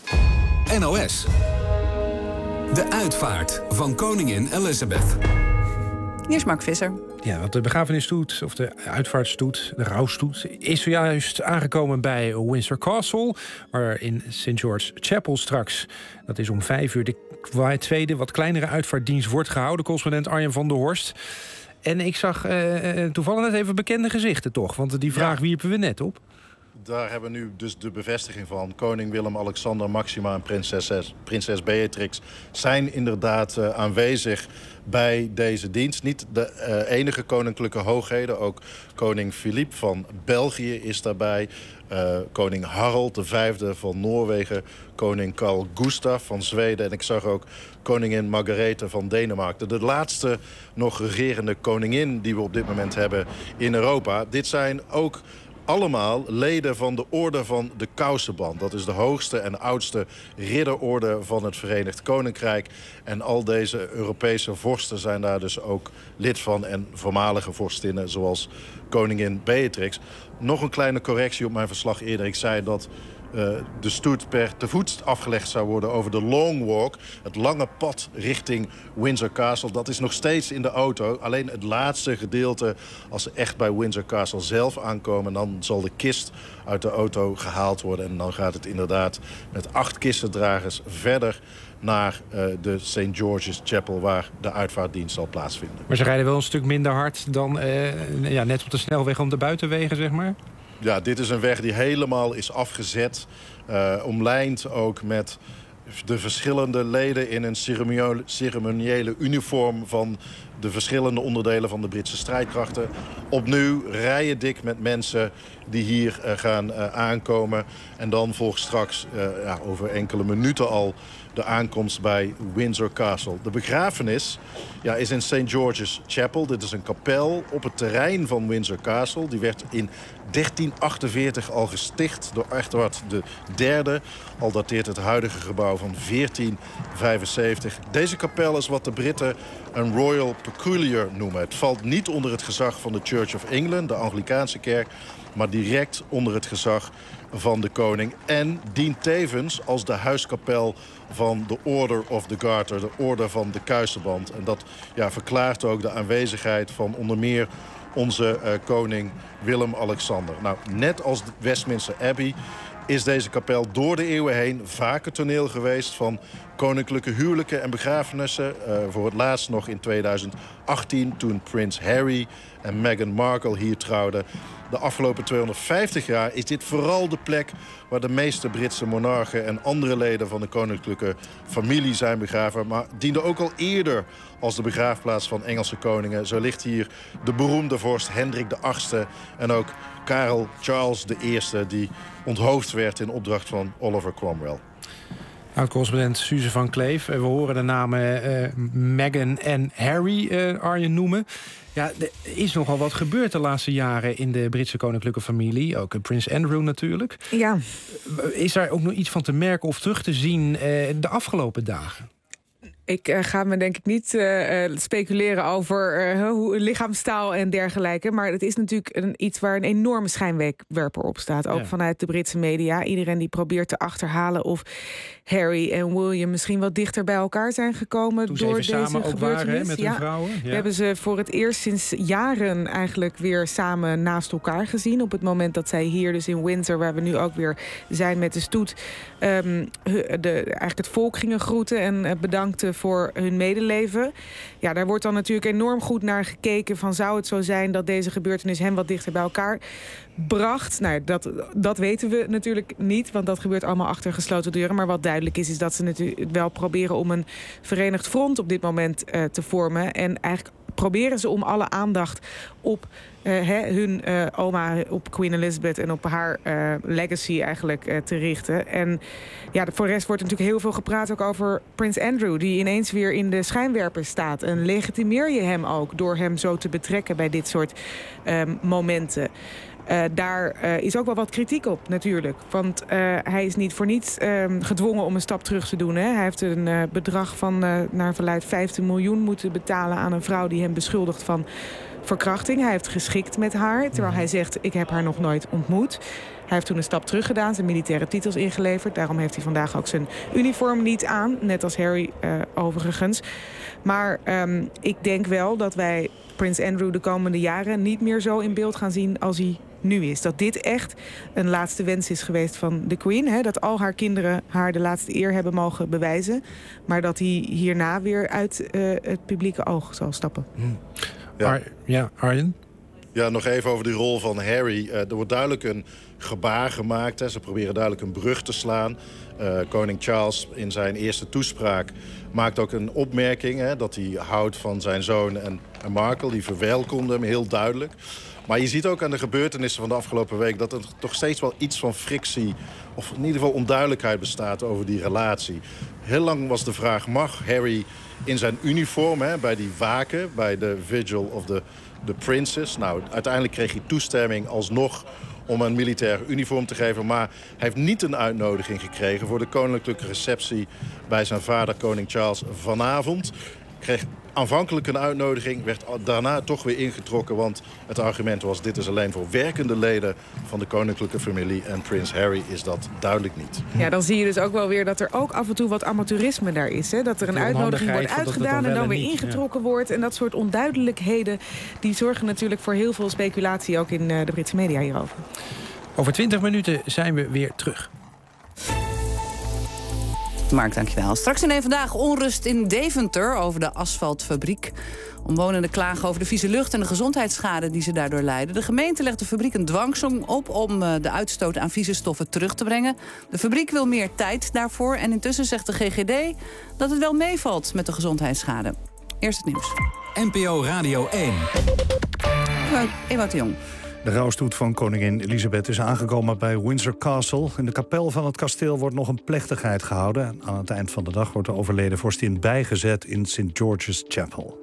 N O S. De uitvaart van koningin Elizabeth. Hier is Mark Visser. Ja, want de begrafenisstoet, of de uitvaartstoet, de rouwstoet, is zojuist aangekomen bij Windsor Castle, waar in Saint George Chapel straks, dat is om vijf uur, de tweede, wat kleinere uitvaartdienst wordt gehouden. Correspondent Arjen van der Horst. En ik zag uh, toevallig net even bekende gezichten, toch? Want die vraag ja. wierpen we net op. Daar hebben we nu dus de bevestiging van. Koning Willem-Alexander, Maxima en prinses, prinses Beatrix zijn inderdaad uh, aanwezig bij deze dienst. Niet de uh, enige koninklijke hoogheden. Ook koning Philippe van België is daarbij. Uh, koning Harald de vijfde van Noorwegen. Koning Carl Gustaf van Zweden. En ik zag ook koningin Margarethe van Denemarken. De laatste nog regerende koningin die we op dit moment hebben in Europa. Dit zijn ook allemaal leden van de Orde van de Kousenband. Dat is de hoogste en oudste ridderorde van het Verenigd Koninkrijk. En al deze Europese vorsten zijn daar dus ook lid van. En voormalige vorstinnen zoals koningin Beatrix. Nog een kleine correctie op mijn verslag eerder. Ik zei dat Uh, de stoet per te voet afgelegd zou worden over de Long Walk. Het lange pad richting Windsor Castle. Dat is nog steeds in de auto. Alleen het laatste gedeelte, als ze echt bij Windsor Castle zelf aankomen, dan zal de kist uit de auto gehaald worden. En dan gaat het inderdaad met acht kistendragers verder naar uh, de Saint George's Chapel, waar de uitvaartdienst zal plaatsvinden. Maar ze rijden wel een stuk minder hard dan uh, ja, net op de snelweg om de buitenwegen, zeg maar? Ja, dit is een weg die helemaal is afgezet. Uh, omlijnd ook met de verschillende leden in een ceremoniële uniform van de verschillende onderdelen van de Britse strijdkrachten. Opnieuw rijen dik met mensen die hier uh, gaan uh, aankomen. En dan volgt straks uh, ja, over enkele minuten al de aankomst bij Windsor Castle. De begrafenis ja, is in Saint George's Chapel. Dit is een kapel op het terrein van Windsor Castle. Die werd in dertien achtenveertig al gesticht door Edward de derde. Al dateert het huidige gebouw van veertien vijfenzeventig. Deze kapel is wat de Britten een Royal Peculiar noemen. Het valt niet onder het gezag van de Church of England, de Anglikaanse kerk, maar direct onder het gezag van de koning. En dient tevens als de huiskapel van de Order of the Garter, de Orde van de Kuisenband. En dat ja, verklaart ook de aanwezigheid van onder meer onze uh, koning Willem-Alexander. Nou, net als Westminster Abbey is deze kapel door de eeuwen heen vaker toneel geweest van koninklijke huwelijken en begrafenissen. Uh, voor het laatst nog in tweeduizend achttien toen prins Harry en Meghan Markle hier trouwden. De afgelopen tweehonderdvijftig jaar is dit vooral de plek waar de meeste Britse monarchen en andere leden van de koninklijke familie zijn begraven. Maar diende ook al eerder als de begraafplaats van Engelse koningen. Zo ligt hier de beroemde vorst Hendrik de achtste en ook Karel Charles de eerste die onthoofd werd in opdracht van Oliver Cromwell. Oud-correspondent Suze van Kleef. We horen de namen uh, Meghan en Harry uh, Arjen noemen. Ja, er is nogal wat gebeurd de laatste jaren in de Britse koninklijke familie. Ook uh, prins Andrew natuurlijk. Ja. Is daar ook nog iets van te merken of terug te zien uh, de afgelopen dagen? Ik uh, ga me denk ik niet uh, uh, speculeren over uh, hoe, lichaamstaal en dergelijke. Maar het is natuurlijk een, iets waar een enorme schijnwerper op staat. Ook ja. vanuit de Britse media. Iedereen die probeert te achterhalen of Harry en William misschien wat dichter bij elkaar zijn gekomen. Toen door ze deze samen ook waren hè, met hun ja. vrouwen. Ja. We hebben ze voor het eerst sinds jaren eigenlijk weer samen naast elkaar gezien. Op het moment dat zij hier dus in Windsor, waar we nu ook weer zijn met de stoet, um, de, eigenlijk het volk gingen groeten en bedankten voor hun medeleven. Ja, daar wordt dan natuurlijk enorm goed naar gekeken van zou het zo zijn dat deze gebeurtenis hen wat dichter bij elkaar bracht. Nou, dat, dat weten we natuurlijk niet, want dat gebeurt allemaal achter gesloten deuren. Maar wat duidelijk is, is dat ze natuurlijk wel proberen om een verenigd front op dit moment uh, te vormen. En eigenlijk proberen ze om alle aandacht op uh, he, hun uh, oma, op Queen Elizabeth en op haar uh, legacy eigenlijk uh, te richten. En ja, voor de rest wordt natuurlijk heel veel gepraat ook over prins Andrew, die ineens weer in de schijnwerper staat. En legitimeer je hem ook door hem zo te betrekken bij dit soort um, momenten. Uh, daar uh, is ook wel wat kritiek op natuurlijk. Want uh, hij is niet voor niets uh, gedwongen om een stap terug te doen. Hè. Hij heeft een uh, bedrag van uh, naar verluidt vijftien miljoen moeten betalen aan een vrouw die hem beschuldigt van verkrachting. Hij heeft geschikt met haar, terwijl hij zegt... ik heb haar nog nooit ontmoet. Hij heeft toen een stap terug gedaan, zijn militaire titels ingeleverd. Daarom heeft hij vandaag ook zijn uniform niet aan. Net als Harry uh, overigens. Maar um, ik denk wel dat wij Prins Andrew de komende jaren... niet meer zo in beeld gaan zien als hij nu is. Dat dit echt een laatste wens is geweest van de Queen. Hè? Dat al haar kinderen haar de laatste eer hebben mogen bewijzen. Maar dat hij hierna weer uit uh, het publieke oog zal stappen. Hmm. Ja. Ar- ja, Arjen? Ja, nog even over die rol van Harry. Uh, er wordt duidelijk een gebaar gemaakt. Hè. Ze proberen duidelijk een brug te slaan. Uh, koning Charles in zijn eerste toespraak maakt ook een opmerking... Hè, dat hij houdt van zijn zoon en, en Markle. Die verwelkomde hem heel duidelijk. Maar je ziet ook aan de gebeurtenissen van de afgelopen week... dat er toch steeds wel iets van frictie... of in ieder geval onduidelijkheid bestaat over die relatie. Heel lang was de vraag, mag Harry in zijn uniform... Hè, bij die waken, bij de Vigil of the, the Princess... Nou, uiteindelijk kreeg hij toestemming alsnog om een militair uniform te geven. Maar hij heeft niet een uitnodiging gekregen... voor de koninklijke receptie bij zijn vader, koning Charles, vanavond. Kreeg aanvankelijk een uitnodiging, werd daarna toch weer ingetrokken... want het argument was, dit is alleen voor werkende leden van de koninklijke familie... en prins Harry is dat duidelijk niet. Ja, dan zie je dus ook wel weer dat er ook af en toe wat amateurisme daar is. Hè? Dat er een uitnodiging wordt uitgedaan dan en dan weer niet, ingetrokken ja. wordt. En dat soort onduidelijkheden, die zorgen natuurlijk voor heel veel speculatie... ook in de Britse media hierover. Over twintig minuten zijn we weer terug. Mark, dankjewel. Straks in één Vandaag onrust in Deventer over de asfaltfabriek. Omwonenden klagen over de vieze lucht en de gezondheidsschade die ze daardoor lijden. De gemeente legt de fabriek een dwangsom op om de uitstoot aan vieze stoffen terug te brengen. De fabriek wil meer tijd daarvoor en intussen zegt de G G D dat het wel meevalt met de gezondheidsschade. Eerst het nieuws. N P O Radio één. Ewout de Jong. De rouwstoet van koningin Elizabeth is aangekomen bij Windsor Castle. In de kapel van het kasteel wordt nog een plechtigheid gehouden. Aan het eind van de dag wordt de overleden vorstin bijgezet in Saint George's Chapel.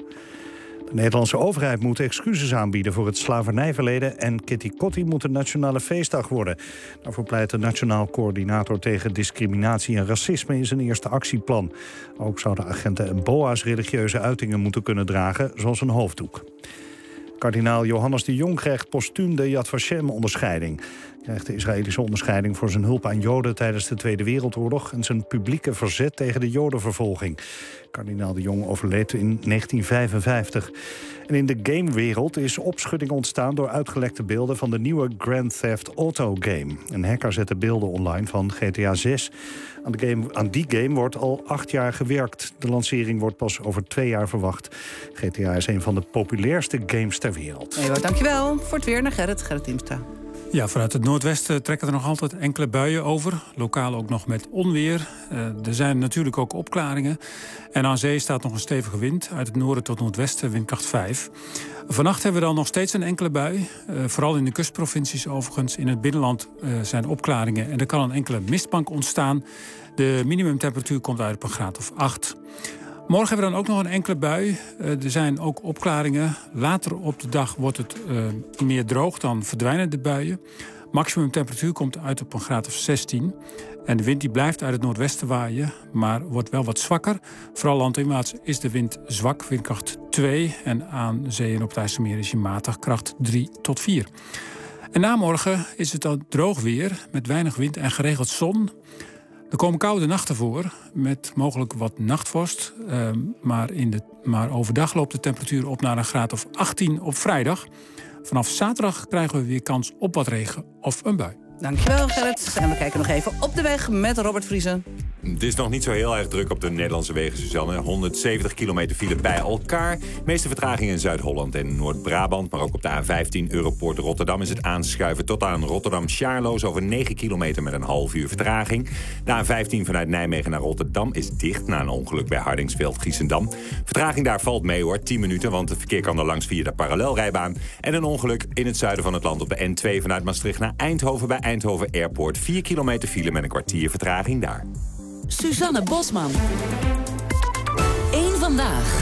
De Nederlandse overheid moet excuses aanbieden voor het slavernijverleden... en Kitty Kotti moet een nationale feestdag worden. Daarvoor pleit de Nationaal Coördinator tegen Discriminatie en Racisme in zijn eerste actieplan. Ook zouden agenten en boa's religieuze uitingen moeten kunnen dragen, zoals een hoofddoek. Kardinaal Johannes de Jong krijgt postuum de Yad Vashem-onderscheiding. Hij krijgt de Israëlische onderscheiding voor zijn hulp aan Joden tijdens de Tweede Wereldoorlog... en zijn publieke verzet tegen de Jodenvervolging. Kardinaal de Jong overleed in negentien vijfenvijftig. En in de gamewereld is opschudding ontstaan door uitgelekte beelden... van de nieuwe Grand Theft Auto game. Een hacker zette beelden online van G T A zes. Aan, de game, aan die game wordt al acht jaar gewerkt. De lancering wordt pas over twee jaar verwacht. G T A is een van de populairste games ter wereld. Ewo, dankjewel. Voor het weer naar Gerrit. Gerrit Diemstra. Ja, vanuit het noordwesten trekken er nog altijd enkele buien over. Lokaal ook nog met onweer. Uh, er zijn natuurlijk ook opklaringen. En aan zee staat nog een stevige wind. Uit het noorden tot noordwesten, windkracht vijf. Vannacht hebben we dan nog steeds een enkele bui. Uh, vooral in de kustprovincies overigens. In het binnenland uh, zijn opklaringen. En er kan een enkele mistbank ontstaan. De minimumtemperatuur komt uit op een graad of acht. Morgen hebben we dan ook nog een enkele bui. Uh, er zijn ook opklaringen. Later op de dag wordt het uh, meer droog, dan verdwijnen de buien. Maximum temperatuur komt uit op een graad of zestien. En de wind die blijft uit het noordwesten waaien, maar wordt wel wat zwakker. Vooral landinwaarts is de wind zwak, windkracht twee. En aan zee en op het IJsselmeer is hij matig, kracht drie tot vier. En na morgen is het dan droog weer, met weinig wind en geregeld zon. Er komen koude nachten voor, met mogelijk wat nachtvorst. Uh, maar, in de, maar overdag loopt de temperatuur op naar een graad of achttien op vrijdag. Vanaf zaterdag krijgen we weer kans op wat regen of een bui. Dankjewel, Gerrit. En we kijken nog even op de weg met Robert Vriesen. Het is nog niet zo heel erg druk op de Nederlandse wegen, Suzanne. honderdzeventig kilometer file bij elkaar. De meeste vertragingen in Zuid-Holland en Noord-Brabant. Maar ook op de A vijftien Europoort Rotterdam is het aanschuiven tot aan Rotterdam-Sjaarloos over negen kilometer met een half uur vertraging. De A vijftien vanuit Nijmegen naar Rotterdam is dicht na een ongeluk bij Hardingsveld-Giessendam. Vertraging daar valt mee hoor, tien minuten, want het verkeer kan er langs via de parallelrijbaan. En een ongeluk in het zuiden van het land op de N twee vanuit Maastricht naar Eindhoven bij Eindhoven Airport. vier kilometer file met een kwartier vertraging daar. Suzanne Bosman. Eén Vandaag.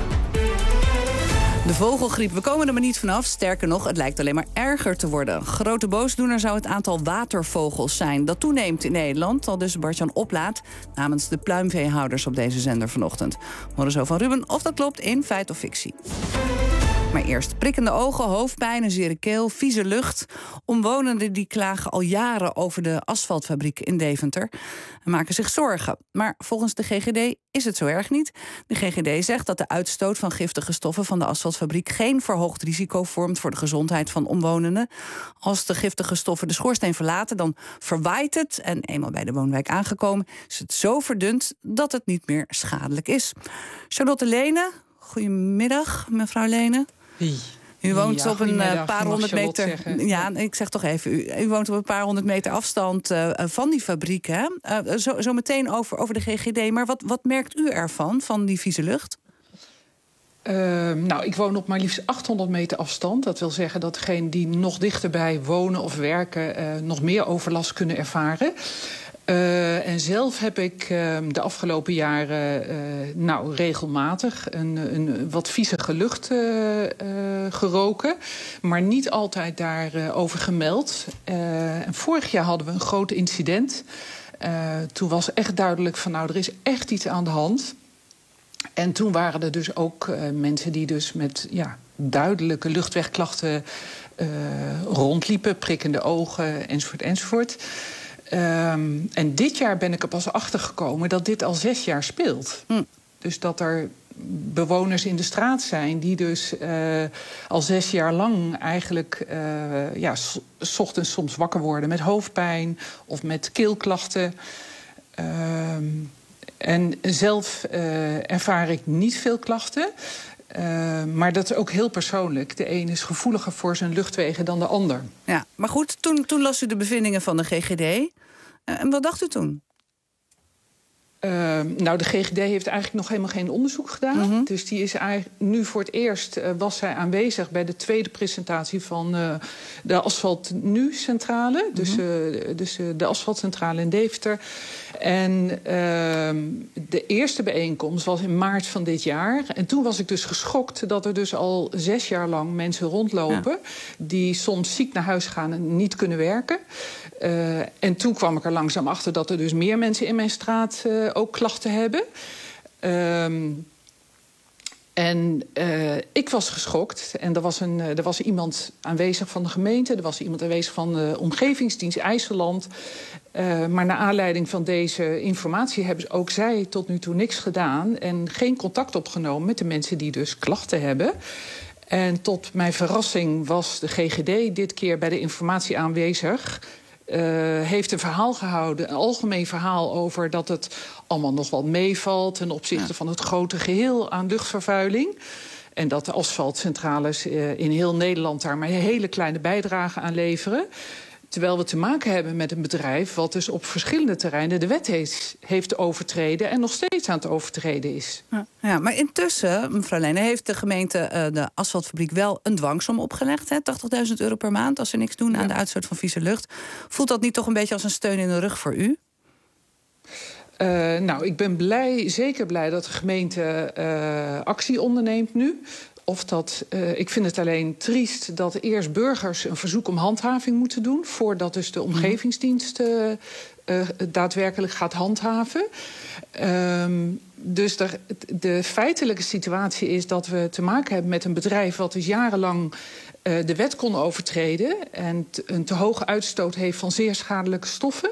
De vogelgriep, we komen er maar niet vanaf. Sterker nog, het lijkt alleen maar erger te worden. Grote boosdoener zou het aantal watervogels zijn. Dat toeneemt in Nederland, al dus Bart-Jan Oplaat namens de pluimveehouders op deze zender vanochtend. We horen zo van Ruben of dat klopt in Feit of Fictie. Maar eerst prikkende ogen, hoofdpijn, een zere keel, vieze lucht. Omwonenden die klagen al jaren over de asfaltfabriek in Deventer en maken zich zorgen. Maar volgens de G G D is het zo erg niet. De G G D zegt dat de uitstoot van giftige stoffen van de asfaltfabriek geen verhoogd risico vormt voor de gezondheid van omwonenden. Als de giftige stoffen de schoorsteen verlaten, dan verwaait het. En eenmaal bij de woonwijk aangekomen is het zo verdund dat het niet meer schadelijk is. Charlotte Lene, goedemiddag, mevrouw Lene. Wie? U woont ja, op een paar honderd meter. Zeggen. Ja, ik zeg toch even. U, u woont op een paar honderd meter afstand uh, van die fabriek. Hè? Uh, zo, zo meteen over, over de G G D. Maar wat, wat merkt u ervan, van die vieze lucht? Uh, nou, ik woon op maar liefst achthonderd meter afstand. Dat wil zeggen dat degenen die nog dichterbij wonen of werken uh, nog meer overlast kunnen ervaren. Uh, en zelf heb ik uh, de afgelopen jaren uh, nou, regelmatig een, een wat viezige lucht uh, uh, geroken. Maar niet altijd daarover over gemeld. Uh, en vorig jaar hadden we een groot incident. Uh, toen was echt duidelijk van nou, er is echt iets aan de hand. En toen waren er dus ook uh, mensen die dus met ja, duidelijke luchtwegklachten uh, rondliepen. Prikkende ogen, enzovoort, enzovoort. Um, en dit jaar ben ik er pas achter gekomen dat dit al zes jaar speelt. Mm. Dus dat er bewoners in de straat zijn die dus uh, al zes jaar lang eigenlijk uh, ja, s, 's ochtends soms wakker worden met hoofdpijn of met keelklachten. Um, en zelf uh, ervaar ik niet veel klachten. Uh, maar dat is ook heel persoonlijk. De een is gevoeliger voor zijn luchtwegen dan de ander. Ja, maar goed, toen, toen las u de bevindingen van de G G D. Uh, en wat dacht u toen? Uh, nou, de G G D heeft eigenlijk nog helemaal geen onderzoek gedaan. Mm-hmm. Dus die is eigenlijk, nu voor het eerst uh, was zij aanwezig bij de tweede presentatie van uh, de Asfalt Nu-centrale. Mm-hmm. Dus, uh, dus uh, de asfaltcentrale in Deventer. En uh, de eerste bijeenkomst was in maart van dit jaar. En toen was ik dus geschokt dat er dus al zes jaar lang mensen rondlopen... Ja. die soms ziek naar huis gaan en niet kunnen werken. Uh, en toen kwam ik er langzaam achter dat er dus meer mensen in mijn straat uh, ook klachten hebben. Um, en uh, ik was geschokt. En er was, een, er was iemand aanwezig van de gemeente. Er was iemand aanwezig van de Omgevingsdienst IJsseland. Uh, maar naar aanleiding van deze informatie hebben ze ook zij tot nu toe niks gedaan. En geen contact opgenomen met de mensen die dus klachten hebben. En tot mijn verrassing was de G G D dit keer bij de informatie aanwezig. Uh, heeft een verhaal gehouden, een algemeen verhaal over dat het allemaal nog wel meevalt ten opzichte ja. van het grote geheel aan luchtvervuiling. En dat de asfaltcentrales uh, in heel Nederland daar maar een hele kleine bijdrage aan leveren. Terwijl we te maken hebben met een bedrijf wat dus op verschillende terreinen de wet heeft, heeft overtreden en nog steeds aan het overtreden is. Ja, ja, maar intussen, mevrouw Lene, heeft de gemeente uh, de asfaltfabriek wel een dwangsom opgelegd. tachtigduizend euro per maand als ze niks doen ja. aan de uitstoot van vieze lucht. Voelt dat niet toch een beetje als een steun in de rug voor u? Uh, nou, ik ben blij, zeker blij dat de gemeente uh, actie onderneemt nu. Of dat, uh, ik vind het alleen triest dat eerst burgers een verzoek om handhaving moeten doen, voordat dus de omgevingsdienst uh, uh, daadwerkelijk gaat handhaven. Um, dus de, de feitelijke situatie is dat we te maken hebben met een bedrijf wat dus jarenlang uh, de wet kon overtreden en t, een te hoge uitstoot heeft van zeer schadelijke stoffen.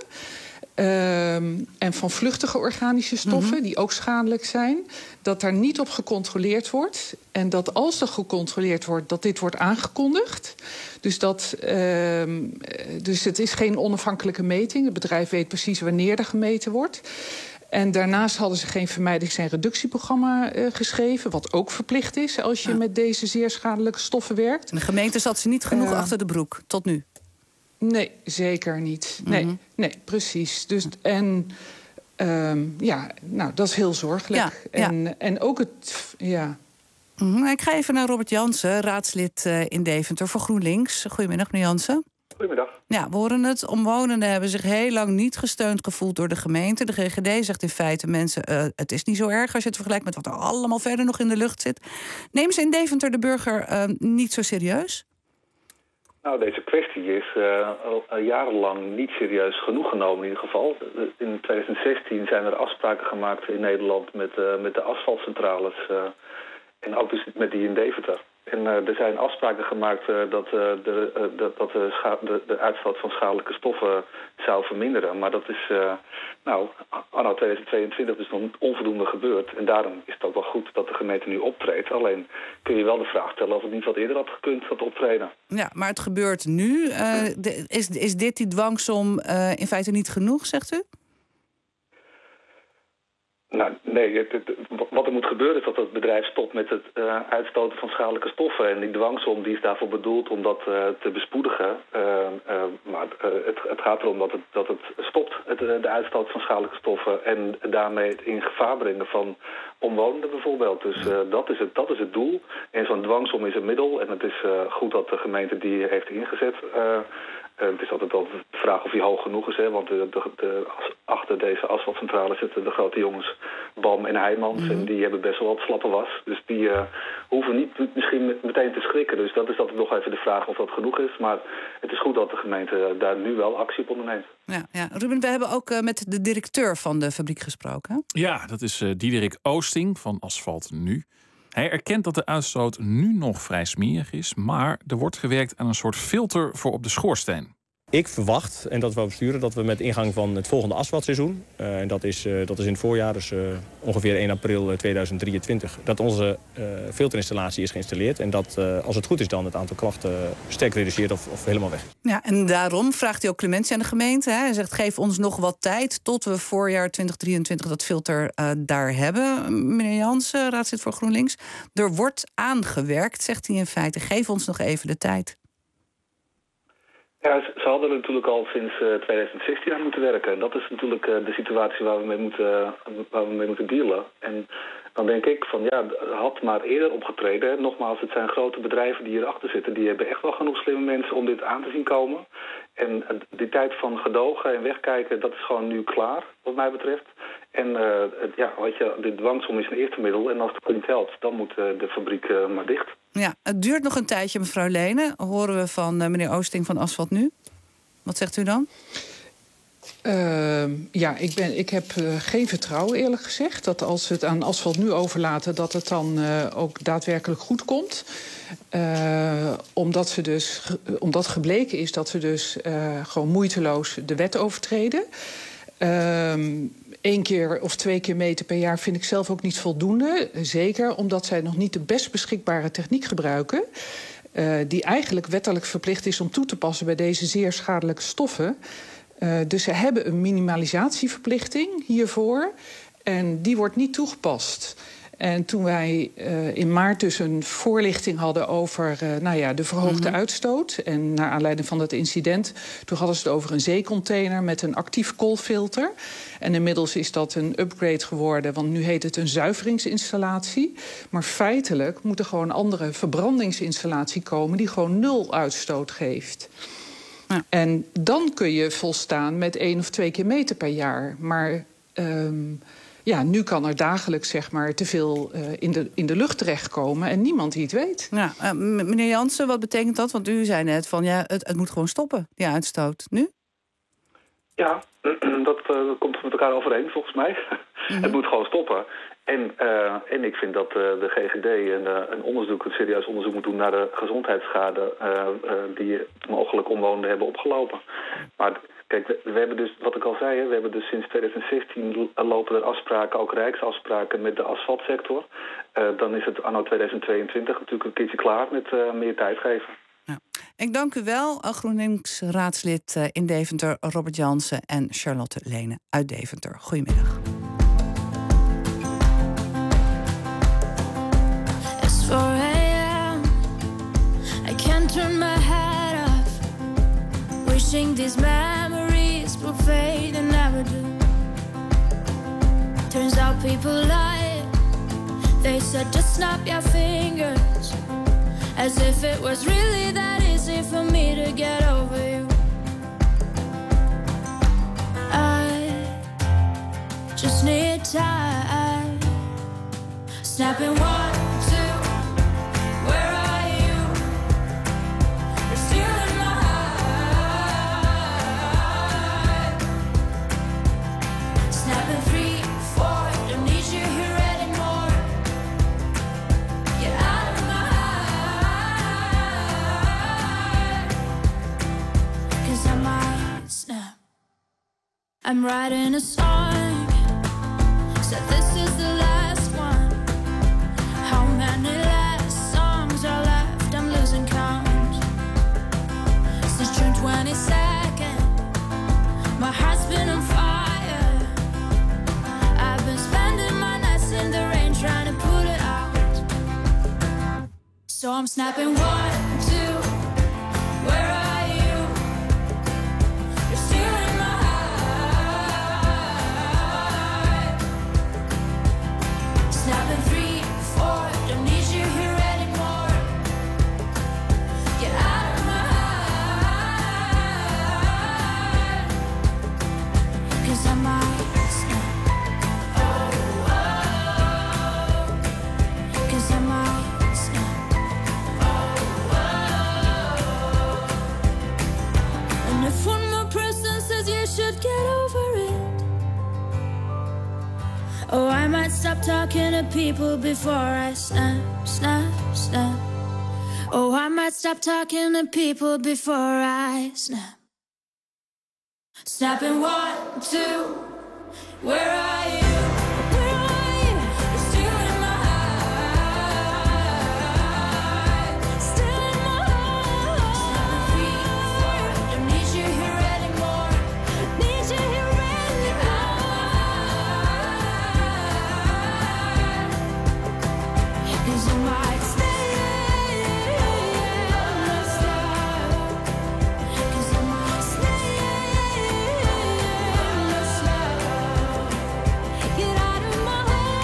Um, en van vluchtige organische stoffen, mm-hmm. die ook schadelijk zijn. Dat daar niet op gecontroleerd wordt. En dat als er gecontroleerd wordt, dat dit wordt aangekondigd. Dus, dat, um, dus het is geen onafhankelijke meting. Het bedrijf weet precies wanneer er gemeten wordt. En daarnaast hadden ze geen vermijdings- en reductieprogramma uh, geschreven. Wat ook verplicht is als je ja. met deze zeer schadelijke stoffen werkt. De gemeente zat ze niet genoeg uh, achter de broek, tot nu. Nee, zeker niet. Nee, mm-hmm. nee precies. Dus, en um, ja, nou, dat is heel zorgelijk. Ja, en, ja. en ook het, ja... Mm-hmm. Ik ga even naar Robert Jansen, raadslid uh, in Deventer voor GroenLinks. Goedemiddag, meneer Jansen. Goedemiddag. Ja, we horen het. Omwonenden hebben zich heel lang niet gesteund gevoeld door de gemeente. De G G D zegt in feite, mensen, uh, het is niet zo erg als je het vergelijkt met wat er allemaal verder nog in de lucht zit. Nemen ze in Deventer de burger uh, niet zo serieus? Nou, deze kwestie is uh, al jarenlang niet serieus genoeg genomen in ieder geval. In twintig zestien zijn er afspraken gemaakt in Nederland met, uh, met de asfaltcentrales uh, en ook dus met die in Deventer. En uh, er zijn afspraken gemaakt uh, dat, uh, de, uh, de, dat de, scha- de, de uitstoot van schadelijke stoffen zou verminderen. Maar dat is, uh, nou, anno tweeduizend tweeëntwintig dus nog onvoldoende gebeurd. En daarom is het ook wel goed dat de gemeente nu optreedt. Alleen kun je wel de vraag stellen of het niet wat eerder had gekund, dat optreden. Ja, maar het gebeurt nu. Uh, de, is, is dit die dwangsom uh, in feite niet genoeg, zegt u? Nou, nee, het, het, wat er moet gebeuren is dat het bedrijf stopt met het uh, uitstoten van schadelijke stoffen. En die dwangsom die is daarvoor bedoeld om dat uh, te bespoedigen. Uh, uh, maar uh, het, het gaat erom dat het, dat het stopt, het, de uitstoot van schadelijke stoffen. En daarmee het in gevaar brengen van omwonenden bijvoorbeeld. Dus uh, dat, is het, dat is het doel. En zo'n dwangsom is een middel. En het is uh, goed dat de gemeente die heeft ingezet. Uh, Uh, het is altijd wel de vraag of die hoog genoeg is, hè, want de, de, de, achter deze asfaltcentrale zitten de grote jongens Bam en Heijmans. Mm-hmm. En die hebben best wel wat slappe was. Dus die uh, hoeven niet misschien meteen te schrikken. Dus dat is altijd nog even de vraag of dat genoeg is. Maar het is goed dat de gemeente daar nu wel actie op onderneemt. Ja, ja. Ruben, we hebben ook uh, met de directeur van de fabriek gesproken. Ja, dat is uh, Diederik Oosting van Asfalt Nu. Hij erkent dat de uitstoot nu nog vrij smerig is, maar er wordt gewerkt aan een soort filter voor op de schoorsteen. Ik verwacht, en dat we besturen, dat we met ingang van het volgende asfaltseizoen, uh, en dat is, uh, dat is in het voorjaar, dus uh, ongeveer één april tweeduizend drieëntwintig, dat onze uh, filterinstallatie is geïnstalleerd en dat uh, als het goed is dan het aantal klachten sterk reduceert of, of helemaal weg. Ja, en daarom vraagt hij ook clementie aan de gemeente. Hè. Hij zegt, geef ons nog wat tijd tot we voorjaar twintig drieëntwintig dat filter uh, daar hebben. Meneer Jansen, raadslid voor GroenLinks. Er wordt aangewerkt, zegt hij in feite. Geef ons nog even de tijd. Ja, ze hadden er natuurlijk al sinds uh, tweeduizend zestien aan moeten werken. En dat is natuurlijk uh, de situatie waar we mee moeten, uh, waar we mee moeten dealen. En dan denk ik van ja, had maar eerder opgetreden. Nogmaals, het zijn grote bedrijven die hierachter zitten. Die hebben echt wel genoeg slimme mensen om dit aan te zien komen. En uh, die tijd van gedogen en wegkijken, dat is gewoon nu klaar, wat mij betreft. En uh, ja, weet je, de dwangsom is een eerste middel. En als het niet helpt, dan moet uh, de fabriek uh, maar dicht. Ja, het duurt nog een tijdje, mevrouw Lene. Horen we van uh, meneer Oosting van Asfalt Nu. Wat zegt u dan? Uh, ja, ik, ben, ik heb uh, geen vertrouwen eerlijk gezegd dat als we het aan Asfalt Nu overlaten, dat het dan uh, ook daadwerkelijk goed komt. Uh, omdat, ze dus, omdat gebleken is dat ze dus uh, gewoon moeiteloos de wet overtreden. Eén uh, keer of twee keer meten per jaar vind ik zelf ook niet voldoende. Zeker omdat zij nog niet de best beschikbare techniek gebruiken. Uh, die eigenlijk wettelijk verplicht is om toe te passen bij deze zeer schadelijke stoffen. Uh, dus ze hebben een minimalisatieverplichting hiervoor. En die wordt niet toegepast. En toen wij uh, in maart dus een voorlichting hadden over uh, nou ja, de verhoogde mm-hmm. uitstoot. En naar aanleiding van dat incident, toen hadden ze het over een zeecontainer met een actief koolfilter. En inmiddels is dat een upgrade geworden, want nu heet het een zuiveringsinstallatie. Maar feitelijk moet er gewoon een andere verbrandingsinstallatie komen die gewoon nul uitstoot geeft. Ja. En dan kun je volstaan met één of twee keer meten per jaar. Maar um, ja, nu kan er dagelijks zeg maar te veel uh, in, de, in de lucht terechtkomen en niemand die het weet. Ja, uh, meneer Jansen, wat betekent dat? Want u zei net van ja, het, het moet gewoon stoppen, die uitstoot. Nu? Ja, dat uh, komt met elkaar overeen volgens mij. Mm-hmm. Het moet gewoon stoppen. En, uh, en ik vind dat uh, de G G D een, uh, een onderzoek, een serieus onderzoek moet doen naar de gezondheidsschade uh, uh, die mogelijk omwonenden hebben opgelopen. Maar kijk, we, we hebben dus, wat ik al zei, hè, we hebben dus sinds tweeduizend zestien lopen er afspraken, ook rijksafspraken met de asfaltsector. Uh, dan is het anno tweeduizend tweeëntwintig natuurlijk een keertje klaar met uh, meer tijd geven. Ja. Ik dank u wel, GroenLinks-raadslid in Deventer, Robert Jansen en Charlotte Lene uit Deventer. Goedemiddag. four a.m. I can't turn my head off, wishing these memories will fade and never do. Turns out people lie. They said just snap your fingers, as if it was really that easy for me to get over you. I just need time. Snapping one, two. Where are you? You're still in my heart. Snapping three, four. Don't need you here anymore. You're out of my heart. I'm writing a song, so this is the last one. How many last songs are left? I'm losing count. Since June twenty-second, my heart's been on fire. I've been spending my nights in the rain trying to put it out. So I'm snapping one, two, where are you? You're still in my heart. Snapping three, four, don't need you here anymore. Get out of my heart. 'Cause I might snap. Oh, oh. 'Cause I might snap. And if one more person says you should get over it, oh, I might stop talking to people before I snap, snap, snap. Oh, I might stop talking to people before I snap. Snapping one, two, where are you? Where are you? You're still in my heart. Still in my heart. Snapping three, four, don't need you here anymore. Need you here anymore. 'Cause I might stay, might stop. 'Cause I might stay, might stop. Get out of my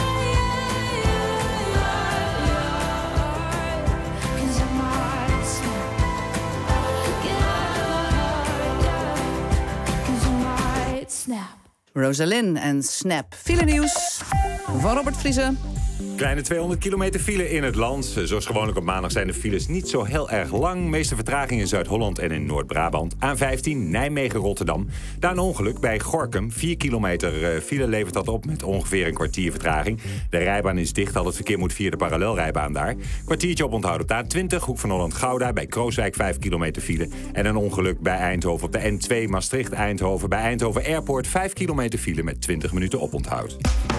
heart. 'Cause I might snap. Get out of my heart. 'Cause I might snap. Rosalind en Snap. File nieuws van Robert Vriezen. Kleine tweehonderd kilometer file in het land. Zoals gewoonlijk op maandag zijn de files niet zo heel erg lang. Meeste vertraging in Zuid-Holland en in Noord-Brabant. A vijftien Nijmegen-Rotterdam. Daar een ongeluk bij Gorinchem. vier kilometer file levert dat op met ongeveer een kwartier vertraging. De rijbaan is dicht, al het verkeer moet via de parallelrijbaan daar. Kwartiertje op onthoud op de A twintig, Hoek van Holland-Gouda. Bij Krooswijk vijf kilometer file. En een ongeluk bij Eindhoven op de N twee Maastricht-Eindhoven. Bij Eindhoven Airport vijf kilometer file met twintig minuten oponthoud.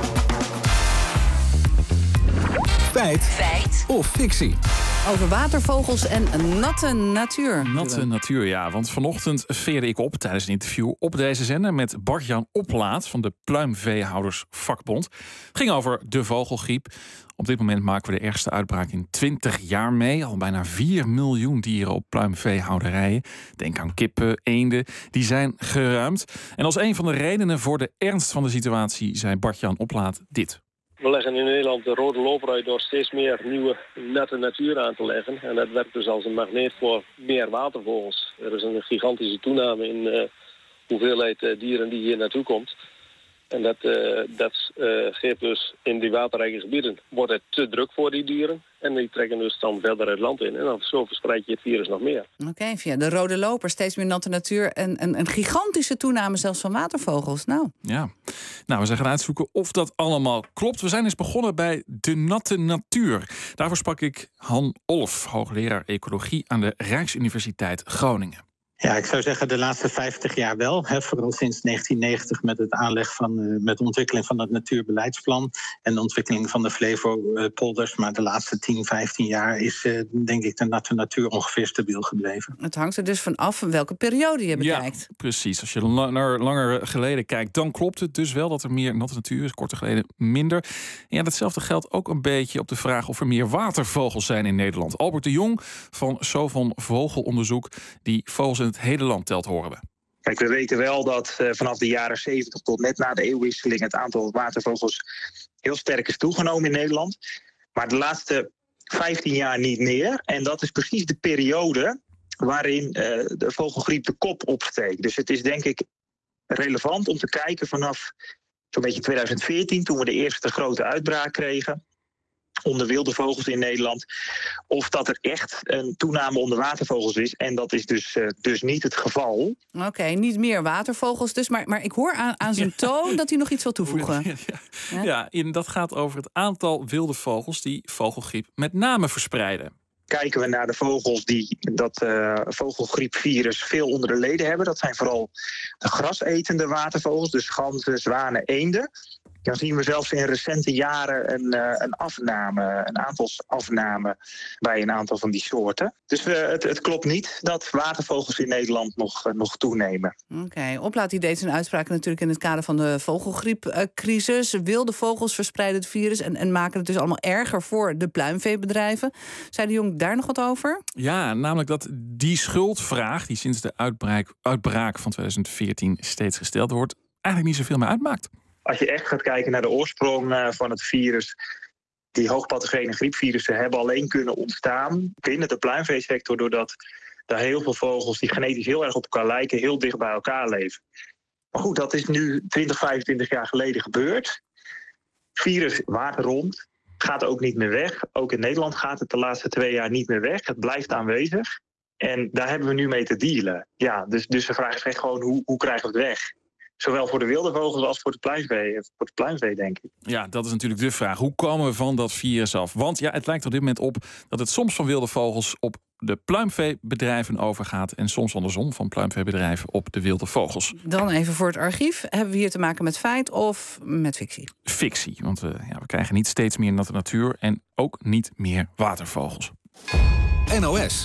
Feit. Feit. Of fictie. Over watervogels en natte natuur. Natte natuur, ja. Want vanochtend veerde ik op tijdens een interview op deze zender met Bart-Jan Oplaat van de Pluimveehoudersvakbond. Het ging over de vogelgriep. Op dit moment maken we de ergste uitbraak in twintig jaar mee. Al bijna vier miljoen dieren op pluimveehouderijen. Denk aan kippen, eenden. Die zijn geruimd. En als een van de redenen voor de ernst van de situatie zei Bart-Jan Oplaat dit. We leggen in Nederland de rode loper uit door steeds meer nieuwe natte natuur aan te leggen. En dat werkt dus als een magneet voor meer watervogels. Er is een gigantische toename in de uh, hoeveelheid uh, dieren die hier naartoe komt. En dat, uh, dat uh, geeft dus in die waterrijke gebieden wordt het te druk voor die dieren. En die trekken dus dan verder het land in. En dan zo verspreid je het virus nog meer. Oké, okay, via de rode loper, steeds meer natte natuur en een, een gigantische toename zelfs van watervogels. Nou. Ja, nou, we zijn gaan uitzoeken of dat allemaal klopt. We zijn eens begonnen bij de natte natuur. Daarvoor sprak ik Han Olf, hoogleraar ecologie aan de Rijksuniversiteit Groningen. Ja, ik zou zeggen de laatste vijftig jaar wel. Hè, vooral sinds negentien negentig met het aanleg van, uh, met de ontwikkeling van het natuurbeleidsplan en de ontwikkeling van de Flevopolders. Maar de laatste tien, vijftien jaar is uh, denk ik de natte natuur ongeveer stabiel gebleven. Het hangt er dus van af welke periode je bekijkt. Ja, precies. Als je langer, langer geleden kijkt, dan klopt het dus wel dat er meer natte natuur is. Korter geleden minder. En ja, datzelfde geldt ook een beetje op de vraag of er meer watervogels zijn in Nederland. Albert de Jong van Sovon Vogelonderzoek, die vogels in het hele land telt, horen we. Kijk, we weten wel dat uh, vanaf de jaren zeventig tot net na de eeuwwisseling het aantal watervogels heel sterk is toegenomen in Nederland. Maar de laatste vijftien jaar niet meer. En dat is precies de periode waarin uh, de vogelgriep de kop opsteekt. Dus het is denk ik relevant om te kijken vanaf zo'n beetje twintig veertien... toen we de eerste grote uitbraak kregen onder wilde vogels in Nederland, of dat er echt een toename onder watervogels is. En dat is dus, uh, dus niet het geval. Oké, okay, niet meer watervogels dus. Maar, maar ik hoor aan, aan zijn toon dat hij nog iets wil toevoegen. Ja, ja. ja, en dat gaat over het aantal wilde vogels die vogelgriep met name verspreiden. kijken we naar de vogels die dat uh, vogelgriepvirus veel onder de leden hebben. Dat zijn vooral de grasetende watervogels, dus ganzen, zwanen, eenden. Dan zien we zelfs in recente jaren een, uh, een afname, een aantalsafname bij een aantal van die soorten. Dus uh, het, het klopt niet dat watervogels in Nederland nog, uh, nog toenemen. Oké, okay. Oplaat die deed zijn uitspraak natuurlijk in het kader van de vogelgriepcrisis. Wilde vogels verspreiden het virus en, en maken het dus allemaal erger voor de pluimveebedrijven. Zei de Jong daar nog wat over? Ja, namelijk dat die schuldvraag die sinds de uitbraak, uitbraak van twintig veertien steeds gesteld wordt, eigenlijk niet zoveel meer uitmaakt. Als je echt gaat kijken naar de oorsprong uh, van het virus, die hoogpathogene griepvirussen hebben alleen kunnen ontstaan binnen de pluimveesector, doordat daar heel veel vogels die genetisch heel erg op elkaar lijken, heel dicht bij elkaar leven. Maar goed, dat is nu twintig, vijfentwintig jaar geleden gebeurd. Virus waart rond, gaat ook niet meer weg. Ook in Nederland gaat het de laatste twee jaar niet meer weg. Het blijft aanwezig. En daar hebben we nu mee te dealen. Ja, dus, dus de vraag is echt gewoon, hoe, hoe krijgen we het weg? Zowel voor de wilde vogels als voor de pluimvee, voor de pluimvee, denk ik. Ja, dat is natuurlijk de vraag. Hoe komen we van dat virus af? Want ja, het lijkt op dit moment op dat het soms van wilde vogels op de pluimveebedrijven overgaat en soms andersom van pluimveebedrijven op de wilde vogels. Dan even voor het archief. Hebben we hier te maken met feit of met fictie? Fictie, want uh, ja, we krijgen niet steeds meer natte natuur en ook niet meer watervogels. N O S.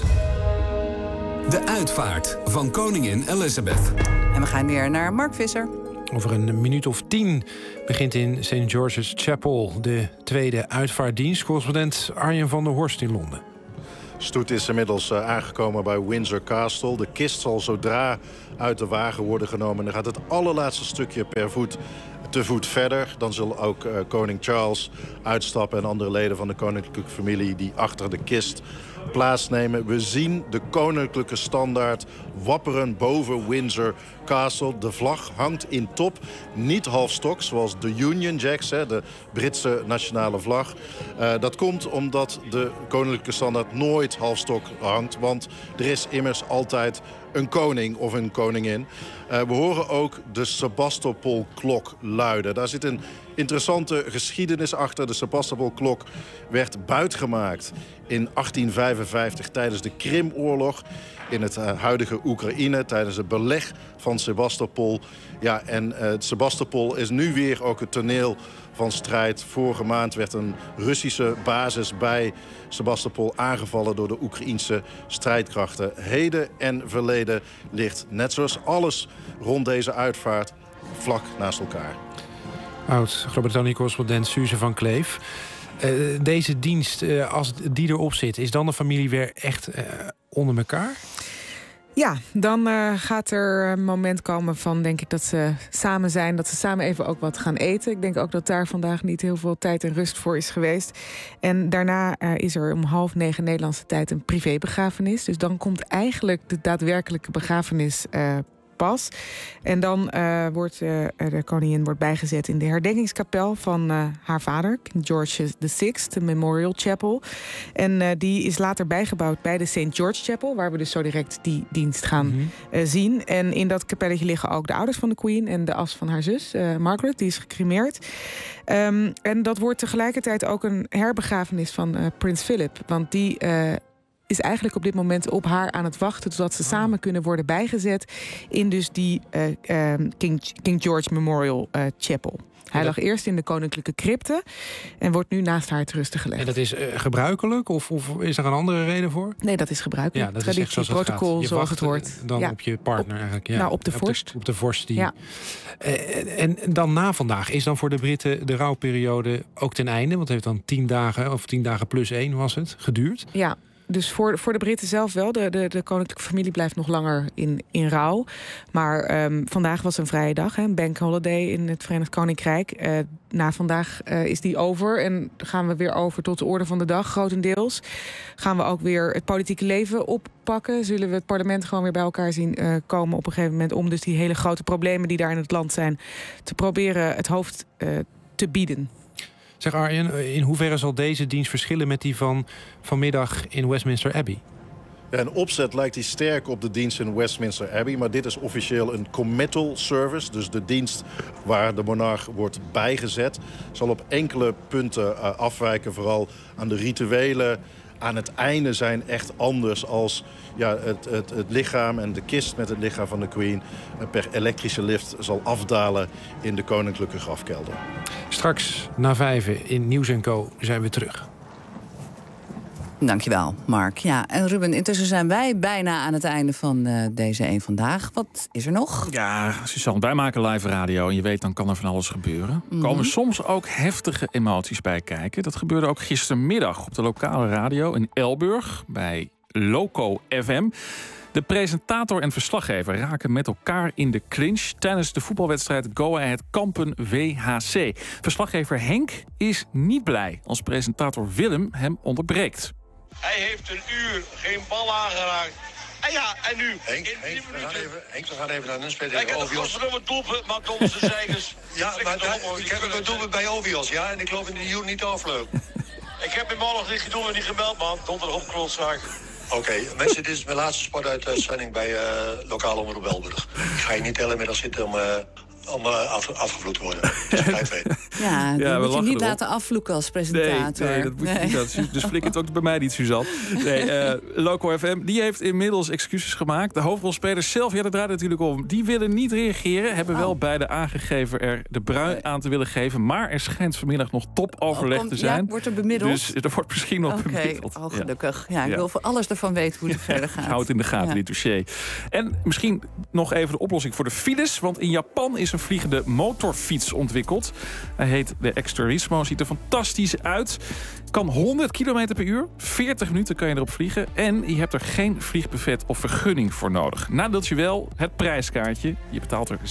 De uitvaart van koningin Elizabeth. En we gaan weer naar Mark Visser. Over een minuut of tien begint in Saint George's Chapel de tweede uitvaartdienst. Correspondent Arjen van der Horst in Londen. Stoet is inmiddels uh, aangekomen bij Windsor Castle. De kist zal zodra uit de wagen worden genomen. En dan gaat het allerlaatste stukje per voet te voet verder. Dan zal ook uh, koning Charles uitstappen en andere leden van de koninklijke familie die achter de kist plaatsnemen. We zien de koninklijke standaard wapperen boven Windsor Castle. De vlag hangt in top, niet halfstok, zoals de Union Jacks, hè, de Britse nationale vlag. Uh, dat komt omdat de koninklijke standaard nooit halfstok hangt, want er is immers altijd een koning of een koningin. Uh, we horen ook de Sebastopol-klok luiden. Daar zit een interessante geschiedenis achter. De Sebastopol-klok werd buitgemaakt in achttien vijfenvijftig tijdens de Krimoorlog in het uh, huidige Oekraïne, tijdens het beleg van Sebastopol. Ja, en uh, Sebastopol is nu weer ook het toneel van strijd. Vorige maand werd een Russische basis bij Sebastopol aangevallen door de Oekraïense strijdkrachten. Heden en verleden ligt, net zoals alles rond deze uitvaart, vlak naast elkaar. Oud-Groot-Brittannië-correspondent Suze van Kleef. Uh, deze dienst, uh, als die erop zit, is dan de familie weer echt uh, onder elkaar? Ja, dan uh, gaat er een moment komen van, denk ik, dat ze samen zijn. Dat ze samen even ook wat gaan eten. Ik denk ook dat daar vandaag niet heel veel tijd en rust voor is geweest. En daarna uh, is er om half negen Nederlandse tijd een privébegrafenis. Dus dan komt eigenlijk de daadwerkelijke begrafenis uh, pas. En dan uh, wordt uh, de koningin wordt bijgezet in de herdenkingskapel van uh, haar vader, King George de Sixth, de Memorial Chapel. En uh, die is later bijgebouwd bij de Saint George Chapel, waar we dus zo direct die dienst gaan mm-hmm. uh, zien. En in dat kapelletje liggen ook de ouders van de Queen en de as van haar zus, uh, Margaret, die is gecremeerd. Um, en dat wordt tegelijkertijd ook een herbegrafenis van uh, Prins Philip, want die Uh, is eigenlijk op dit moment op haar aan het wachten, zodat ze samen kunnen worden bijgezet in dus die uh, uh, King, King George Memorial uh, Chapel. Hij lag eerst in de koninklijke crypte en wordt nu naast haar te rusten gelegd. En dat is uh, gebruikelijk of, of is er een andere reden voor? Nee, dat is gebruikelijk. Ja, dat traditie, is protocol, het zoals het hoort. Dan ja. op je partner op, eigenlijk. Ja. Nou, op de vorst. Op de, op de vorst die. Ja. Uh, en dan na vandaag is dan voor de Britten de rouwperiode ook ten einde, want het heeft dan tien dagen of tien dagen plus één was het geduurd. Ja. Dus voor, voor de Britten zelf wel. De, de, de koninklijke familie blijft nog langer in, in rouw. Maar um, vandaag was een vrije dag, hè, een bank holiday in het Verenigd Koninkrijk. Uh, na vandaag uh, is die over en gaan we weer over tot de orde van de dag, grotendeels. Gaan we ook weer het politieke leven oppakken. Zullen we het parlement gewoon weer bij elkaar zien uh, komen op een gegeven moment, om dus die hele grote problemen die daar in het land zijn te proberen het hoofd uh, te bieden. Zeg Arjen, in hoeverre zal deze dienst verschillen met die van vanmiddag in Westminster Abbey? Ja, in opzet lijkt hij sterk op de dienst in Westminster Abbey, maar dit is officieel een committal service, dus de dienst waar de monarch wordt bijgezet, zal op enkele punten uh, afwijken, vooral aan de rituelen aan het einde zijn echt anders als ja, het, het, het lichaam en de kist met het lichaam van de Queen per elektrische lift zal afdalen in de koninklijke grafkelder. Straks na vijven in Nieuws en Co zijn we terug. Dankjewel, Mark. Ja, en Ruben, intussen zijn wij bijna aan het einde van uh, deze Eén Vandaag. Wat is er nog? Ja, Suzanne, wij maken live radio en je weet, dan kan er van alles gebeuren. Er Mhm. komen soms ook heftige emoties bij kijken. Dat gebeurde ook gistermiddag op de lokale radio in Elburg bij Loco F M. De presentator en verslaggever raken met elkaar in de clinch tijdens de voetbalwedstrijd Go Ahead Kampen W H C. Verslaggever Henk is niet blij als presentator Willem hem onderbreekt. Hij heeft een uur geen bal aangeraakt. En ja, en nu? Henk, in Henk, we, gaan even, Henk we gaan even naar een spelen Kijk, tegen en de Ovios. godverdomme doelpunt maakt onze zeigers. Ja, maar daar, ik heb een doelpunt bij Ovios, ja, en ik geloof in die Joen niet afleuk. Ik heb in maandag niet gedaan en niet gemeld, man. Donderdag klootzak. Oké, okay, mensen, dit is mijn laatste sportuitzending bij uh, lokale omroep Elburg. Ik ga je niet tellen met als zitten om... Uh, om uh, af, afgevloekt te worden. Dat is vijf weten. Ja, die Ja, we moet je lachen niet erop. laten afvloeken als presentator. Nee, nee, dat moet je niet laten. Dus flikker het ook bij mij niet, Suzanne. Nee, uh, Loco F M, die heeft inmiddels excuses gemaakt. De hoofdrolspelers zelf, ja, dat draait natuurlijk om. Die willen niet reageren. Hebben wel beide aangegeven er de brui aan te willen geven. Maar er schijnt vanmiddag nog topoverleg Oh, komt- te zijn. ja, wordt er bemiddeld? Dus er wordt misschien nog Oké, bemiddeld. oh, gelukkig. Ja, ik Ja. wil voor alles ervan weten hoe het verder gaat. Houd in de gaten, Ja. dit dossier. En misschien nog even de oplossing voor de files. Want in Japan is een vliegende motorfiets ontwikkeld. Hij heet de X-Turismo, ziet er fantastisch uit. Kan honderd kilometer per uur. veertig minuten kan je erop vliegen. En je hebt er geen vliegbuffet of vergunning voor nodig. Nadeeltje wel, het prijskaartje. Je betaalt er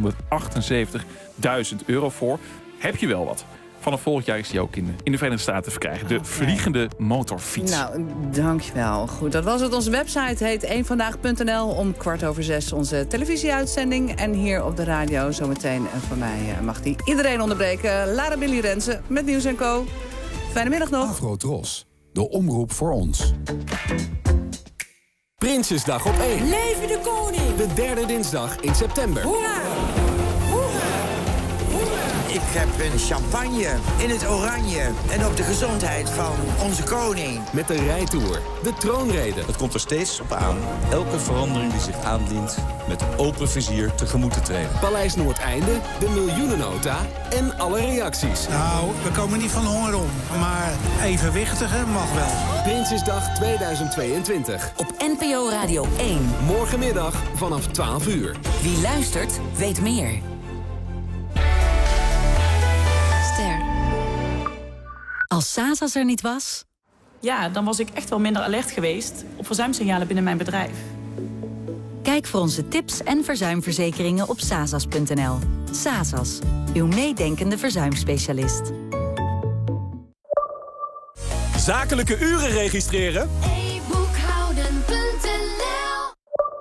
zevenhonderdachtenzeventigduizend euro voor. Heb je wel wat. Vanaf volgend jaar is die ook in de, in de Verenigde Staten te verkrijgen. De vliegende motorfiets. Nou, dankjewel. Goed, dat was het. Onze website heet eenvandaag punt n l. Om kwart over zes onze televisieuitzending. En hier op de radio zometeen. En voor mij eh, mag die iedereen onderbreken. Lara Billy Rensen met Nieuws en Co. Fijne middag nog. Afro-Tros, de omroep voor ons. Prinsjesdag op één. Leven de koning! De derde dinsdag in september. Hoera! Ik heb een champagne in het oranje en op de gezondheid van onze koning. Met de rijtour, de troonrede. Het komt er steeds op aan elke verandering die zich aandient met open vizier tegemoet te treden. Paleis Noordeinde, de miljoenennota en alle reacties. Nou, we komen niet van honger om, maar evenwichtige mag wel. Prinsjesdag tweeduizend tweeëntwintig. Op N P O Radio één. Morgenmiddag vanaf twaalf uur. Wie luistert, weet meer. Ster. Als Sasas er niet was... Ja, dan was ik echt wel minder alert geweest op verzuimsignalen binnen mijn bedrijf. Kijk voor onze tips en verzuimverzekeringen op sasas punt n l. Sasas, uw meedenkende verzuimspecialist. Zakelijke uren registreren? e boekhouden punt n l.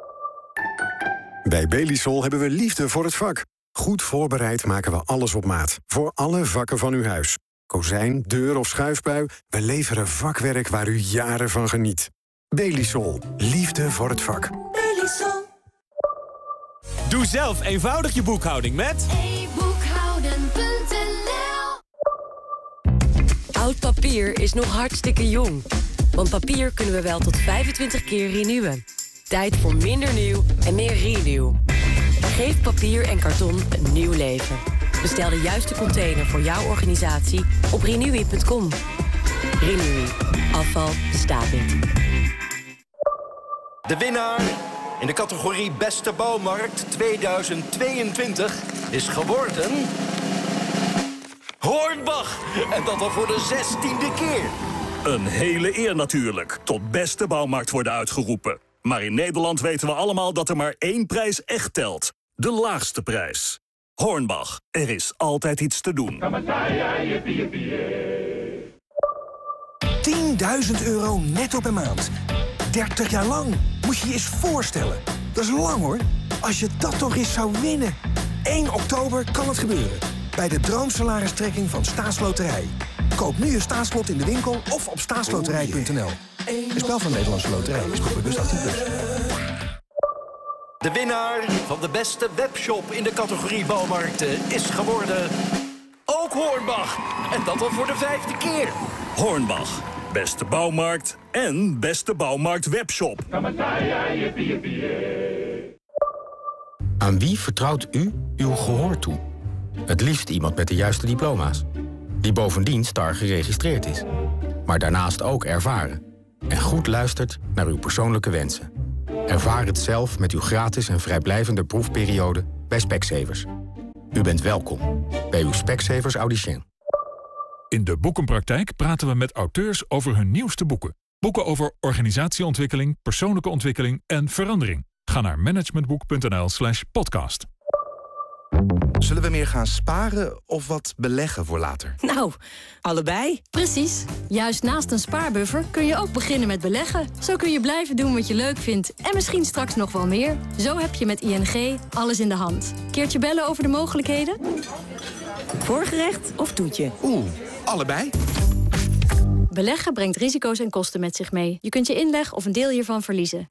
Bij Belisol hebben we liefde voor het vak. Goed voorbereid maken we alles op maat. Voor alle vakken van uw huis. Kozijn, deur of schuifbui. We leveren vakwerk waar u jaren van geniet. Belisol. Liefde voor het vak. Belisol. Doe zelf eenvoudig je boekhouding met... e boekhouden punt n l. Oud papier is nog hartstikke jong. Want papier kunnen we wel tot vijfentwintig keer renewen. Tijd voor minder nieuw en meer renew. Geef papier en karton een nieuw leven. Bestel de juiste container voor jouw organisatie op renewy punt com. Renewy. Afval bestaat niet. De winnaar in de categorie Beste Bouwmarkt tweeduizend tweeëntwintig is geworden... Hornbach. En dat al voor de zestiende keer. Een hele eer natuurlijk, tot beste bouwmarkt worden uitgeroepen. Maar in Nederland weten we allemaal dat er maar één prijs echt telt. De laagste prijs. Hornbach, er is altijd iets te doen. tienduizend euro netto per maand. dertig jaar lang. Moet je je eens voorstellen. Dat is lang hoor. Als je dat toch eens zou winnen. één oktober kan het gebeuren. Bij de droomsalaristrekking van Staatsloterij. Koop nu een staatslot in de winkel of op staatsloterij punt n l. Een spel van Nederlandse Loterij is bewust achttien plus. De winnaar van de beste webshop in de categorie bouwmarkten is geworden... ook Hornbach. En dat al voor de vijfde keer. Hornbach, Beste Bouwmarkt en Beste Bouwmarkt Webshop. Aan wie vertrouwt u uw gehoor toe? Het liefst iemand met de juiste diploma's. Die bovendien STAR geregistreerd is. Maar daarnaast ook ervaren. En goed luistert naar uw persoonlijke wensen. Ervaar het zelf met uw gratis en vrijblijvende proefperiode bij Specsavers. U bent welkom bij uw Specsavers Audicien. In de Boekenpraktijk praten we met auteurs over hun nieuwste boeken. Boeken over organisatieontwikkeling, persoonlijke ontwikkeling en verandering. Ga naar managementboek.nl slash podcast. Zullen we meer gaan sparen of wat beleggen voor later? Nou, allebei. Precies. Juist naast een spaarbuffer kun je ook beginnen met beleggen. Zo kun je blijven doen wat je leuk vindt en misschien straks nog wel meer. Zo heb je met I N G alles in de hand. Keertje bellen over de mogelijkheden? Voorgerecht of toetje? Oeh, allebei. Beleggen brengt risico's en kosten met zich mee. Je kunt je inleg of een deel hiervan verliezen.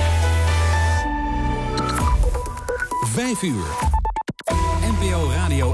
Vijf uur. N P O Radio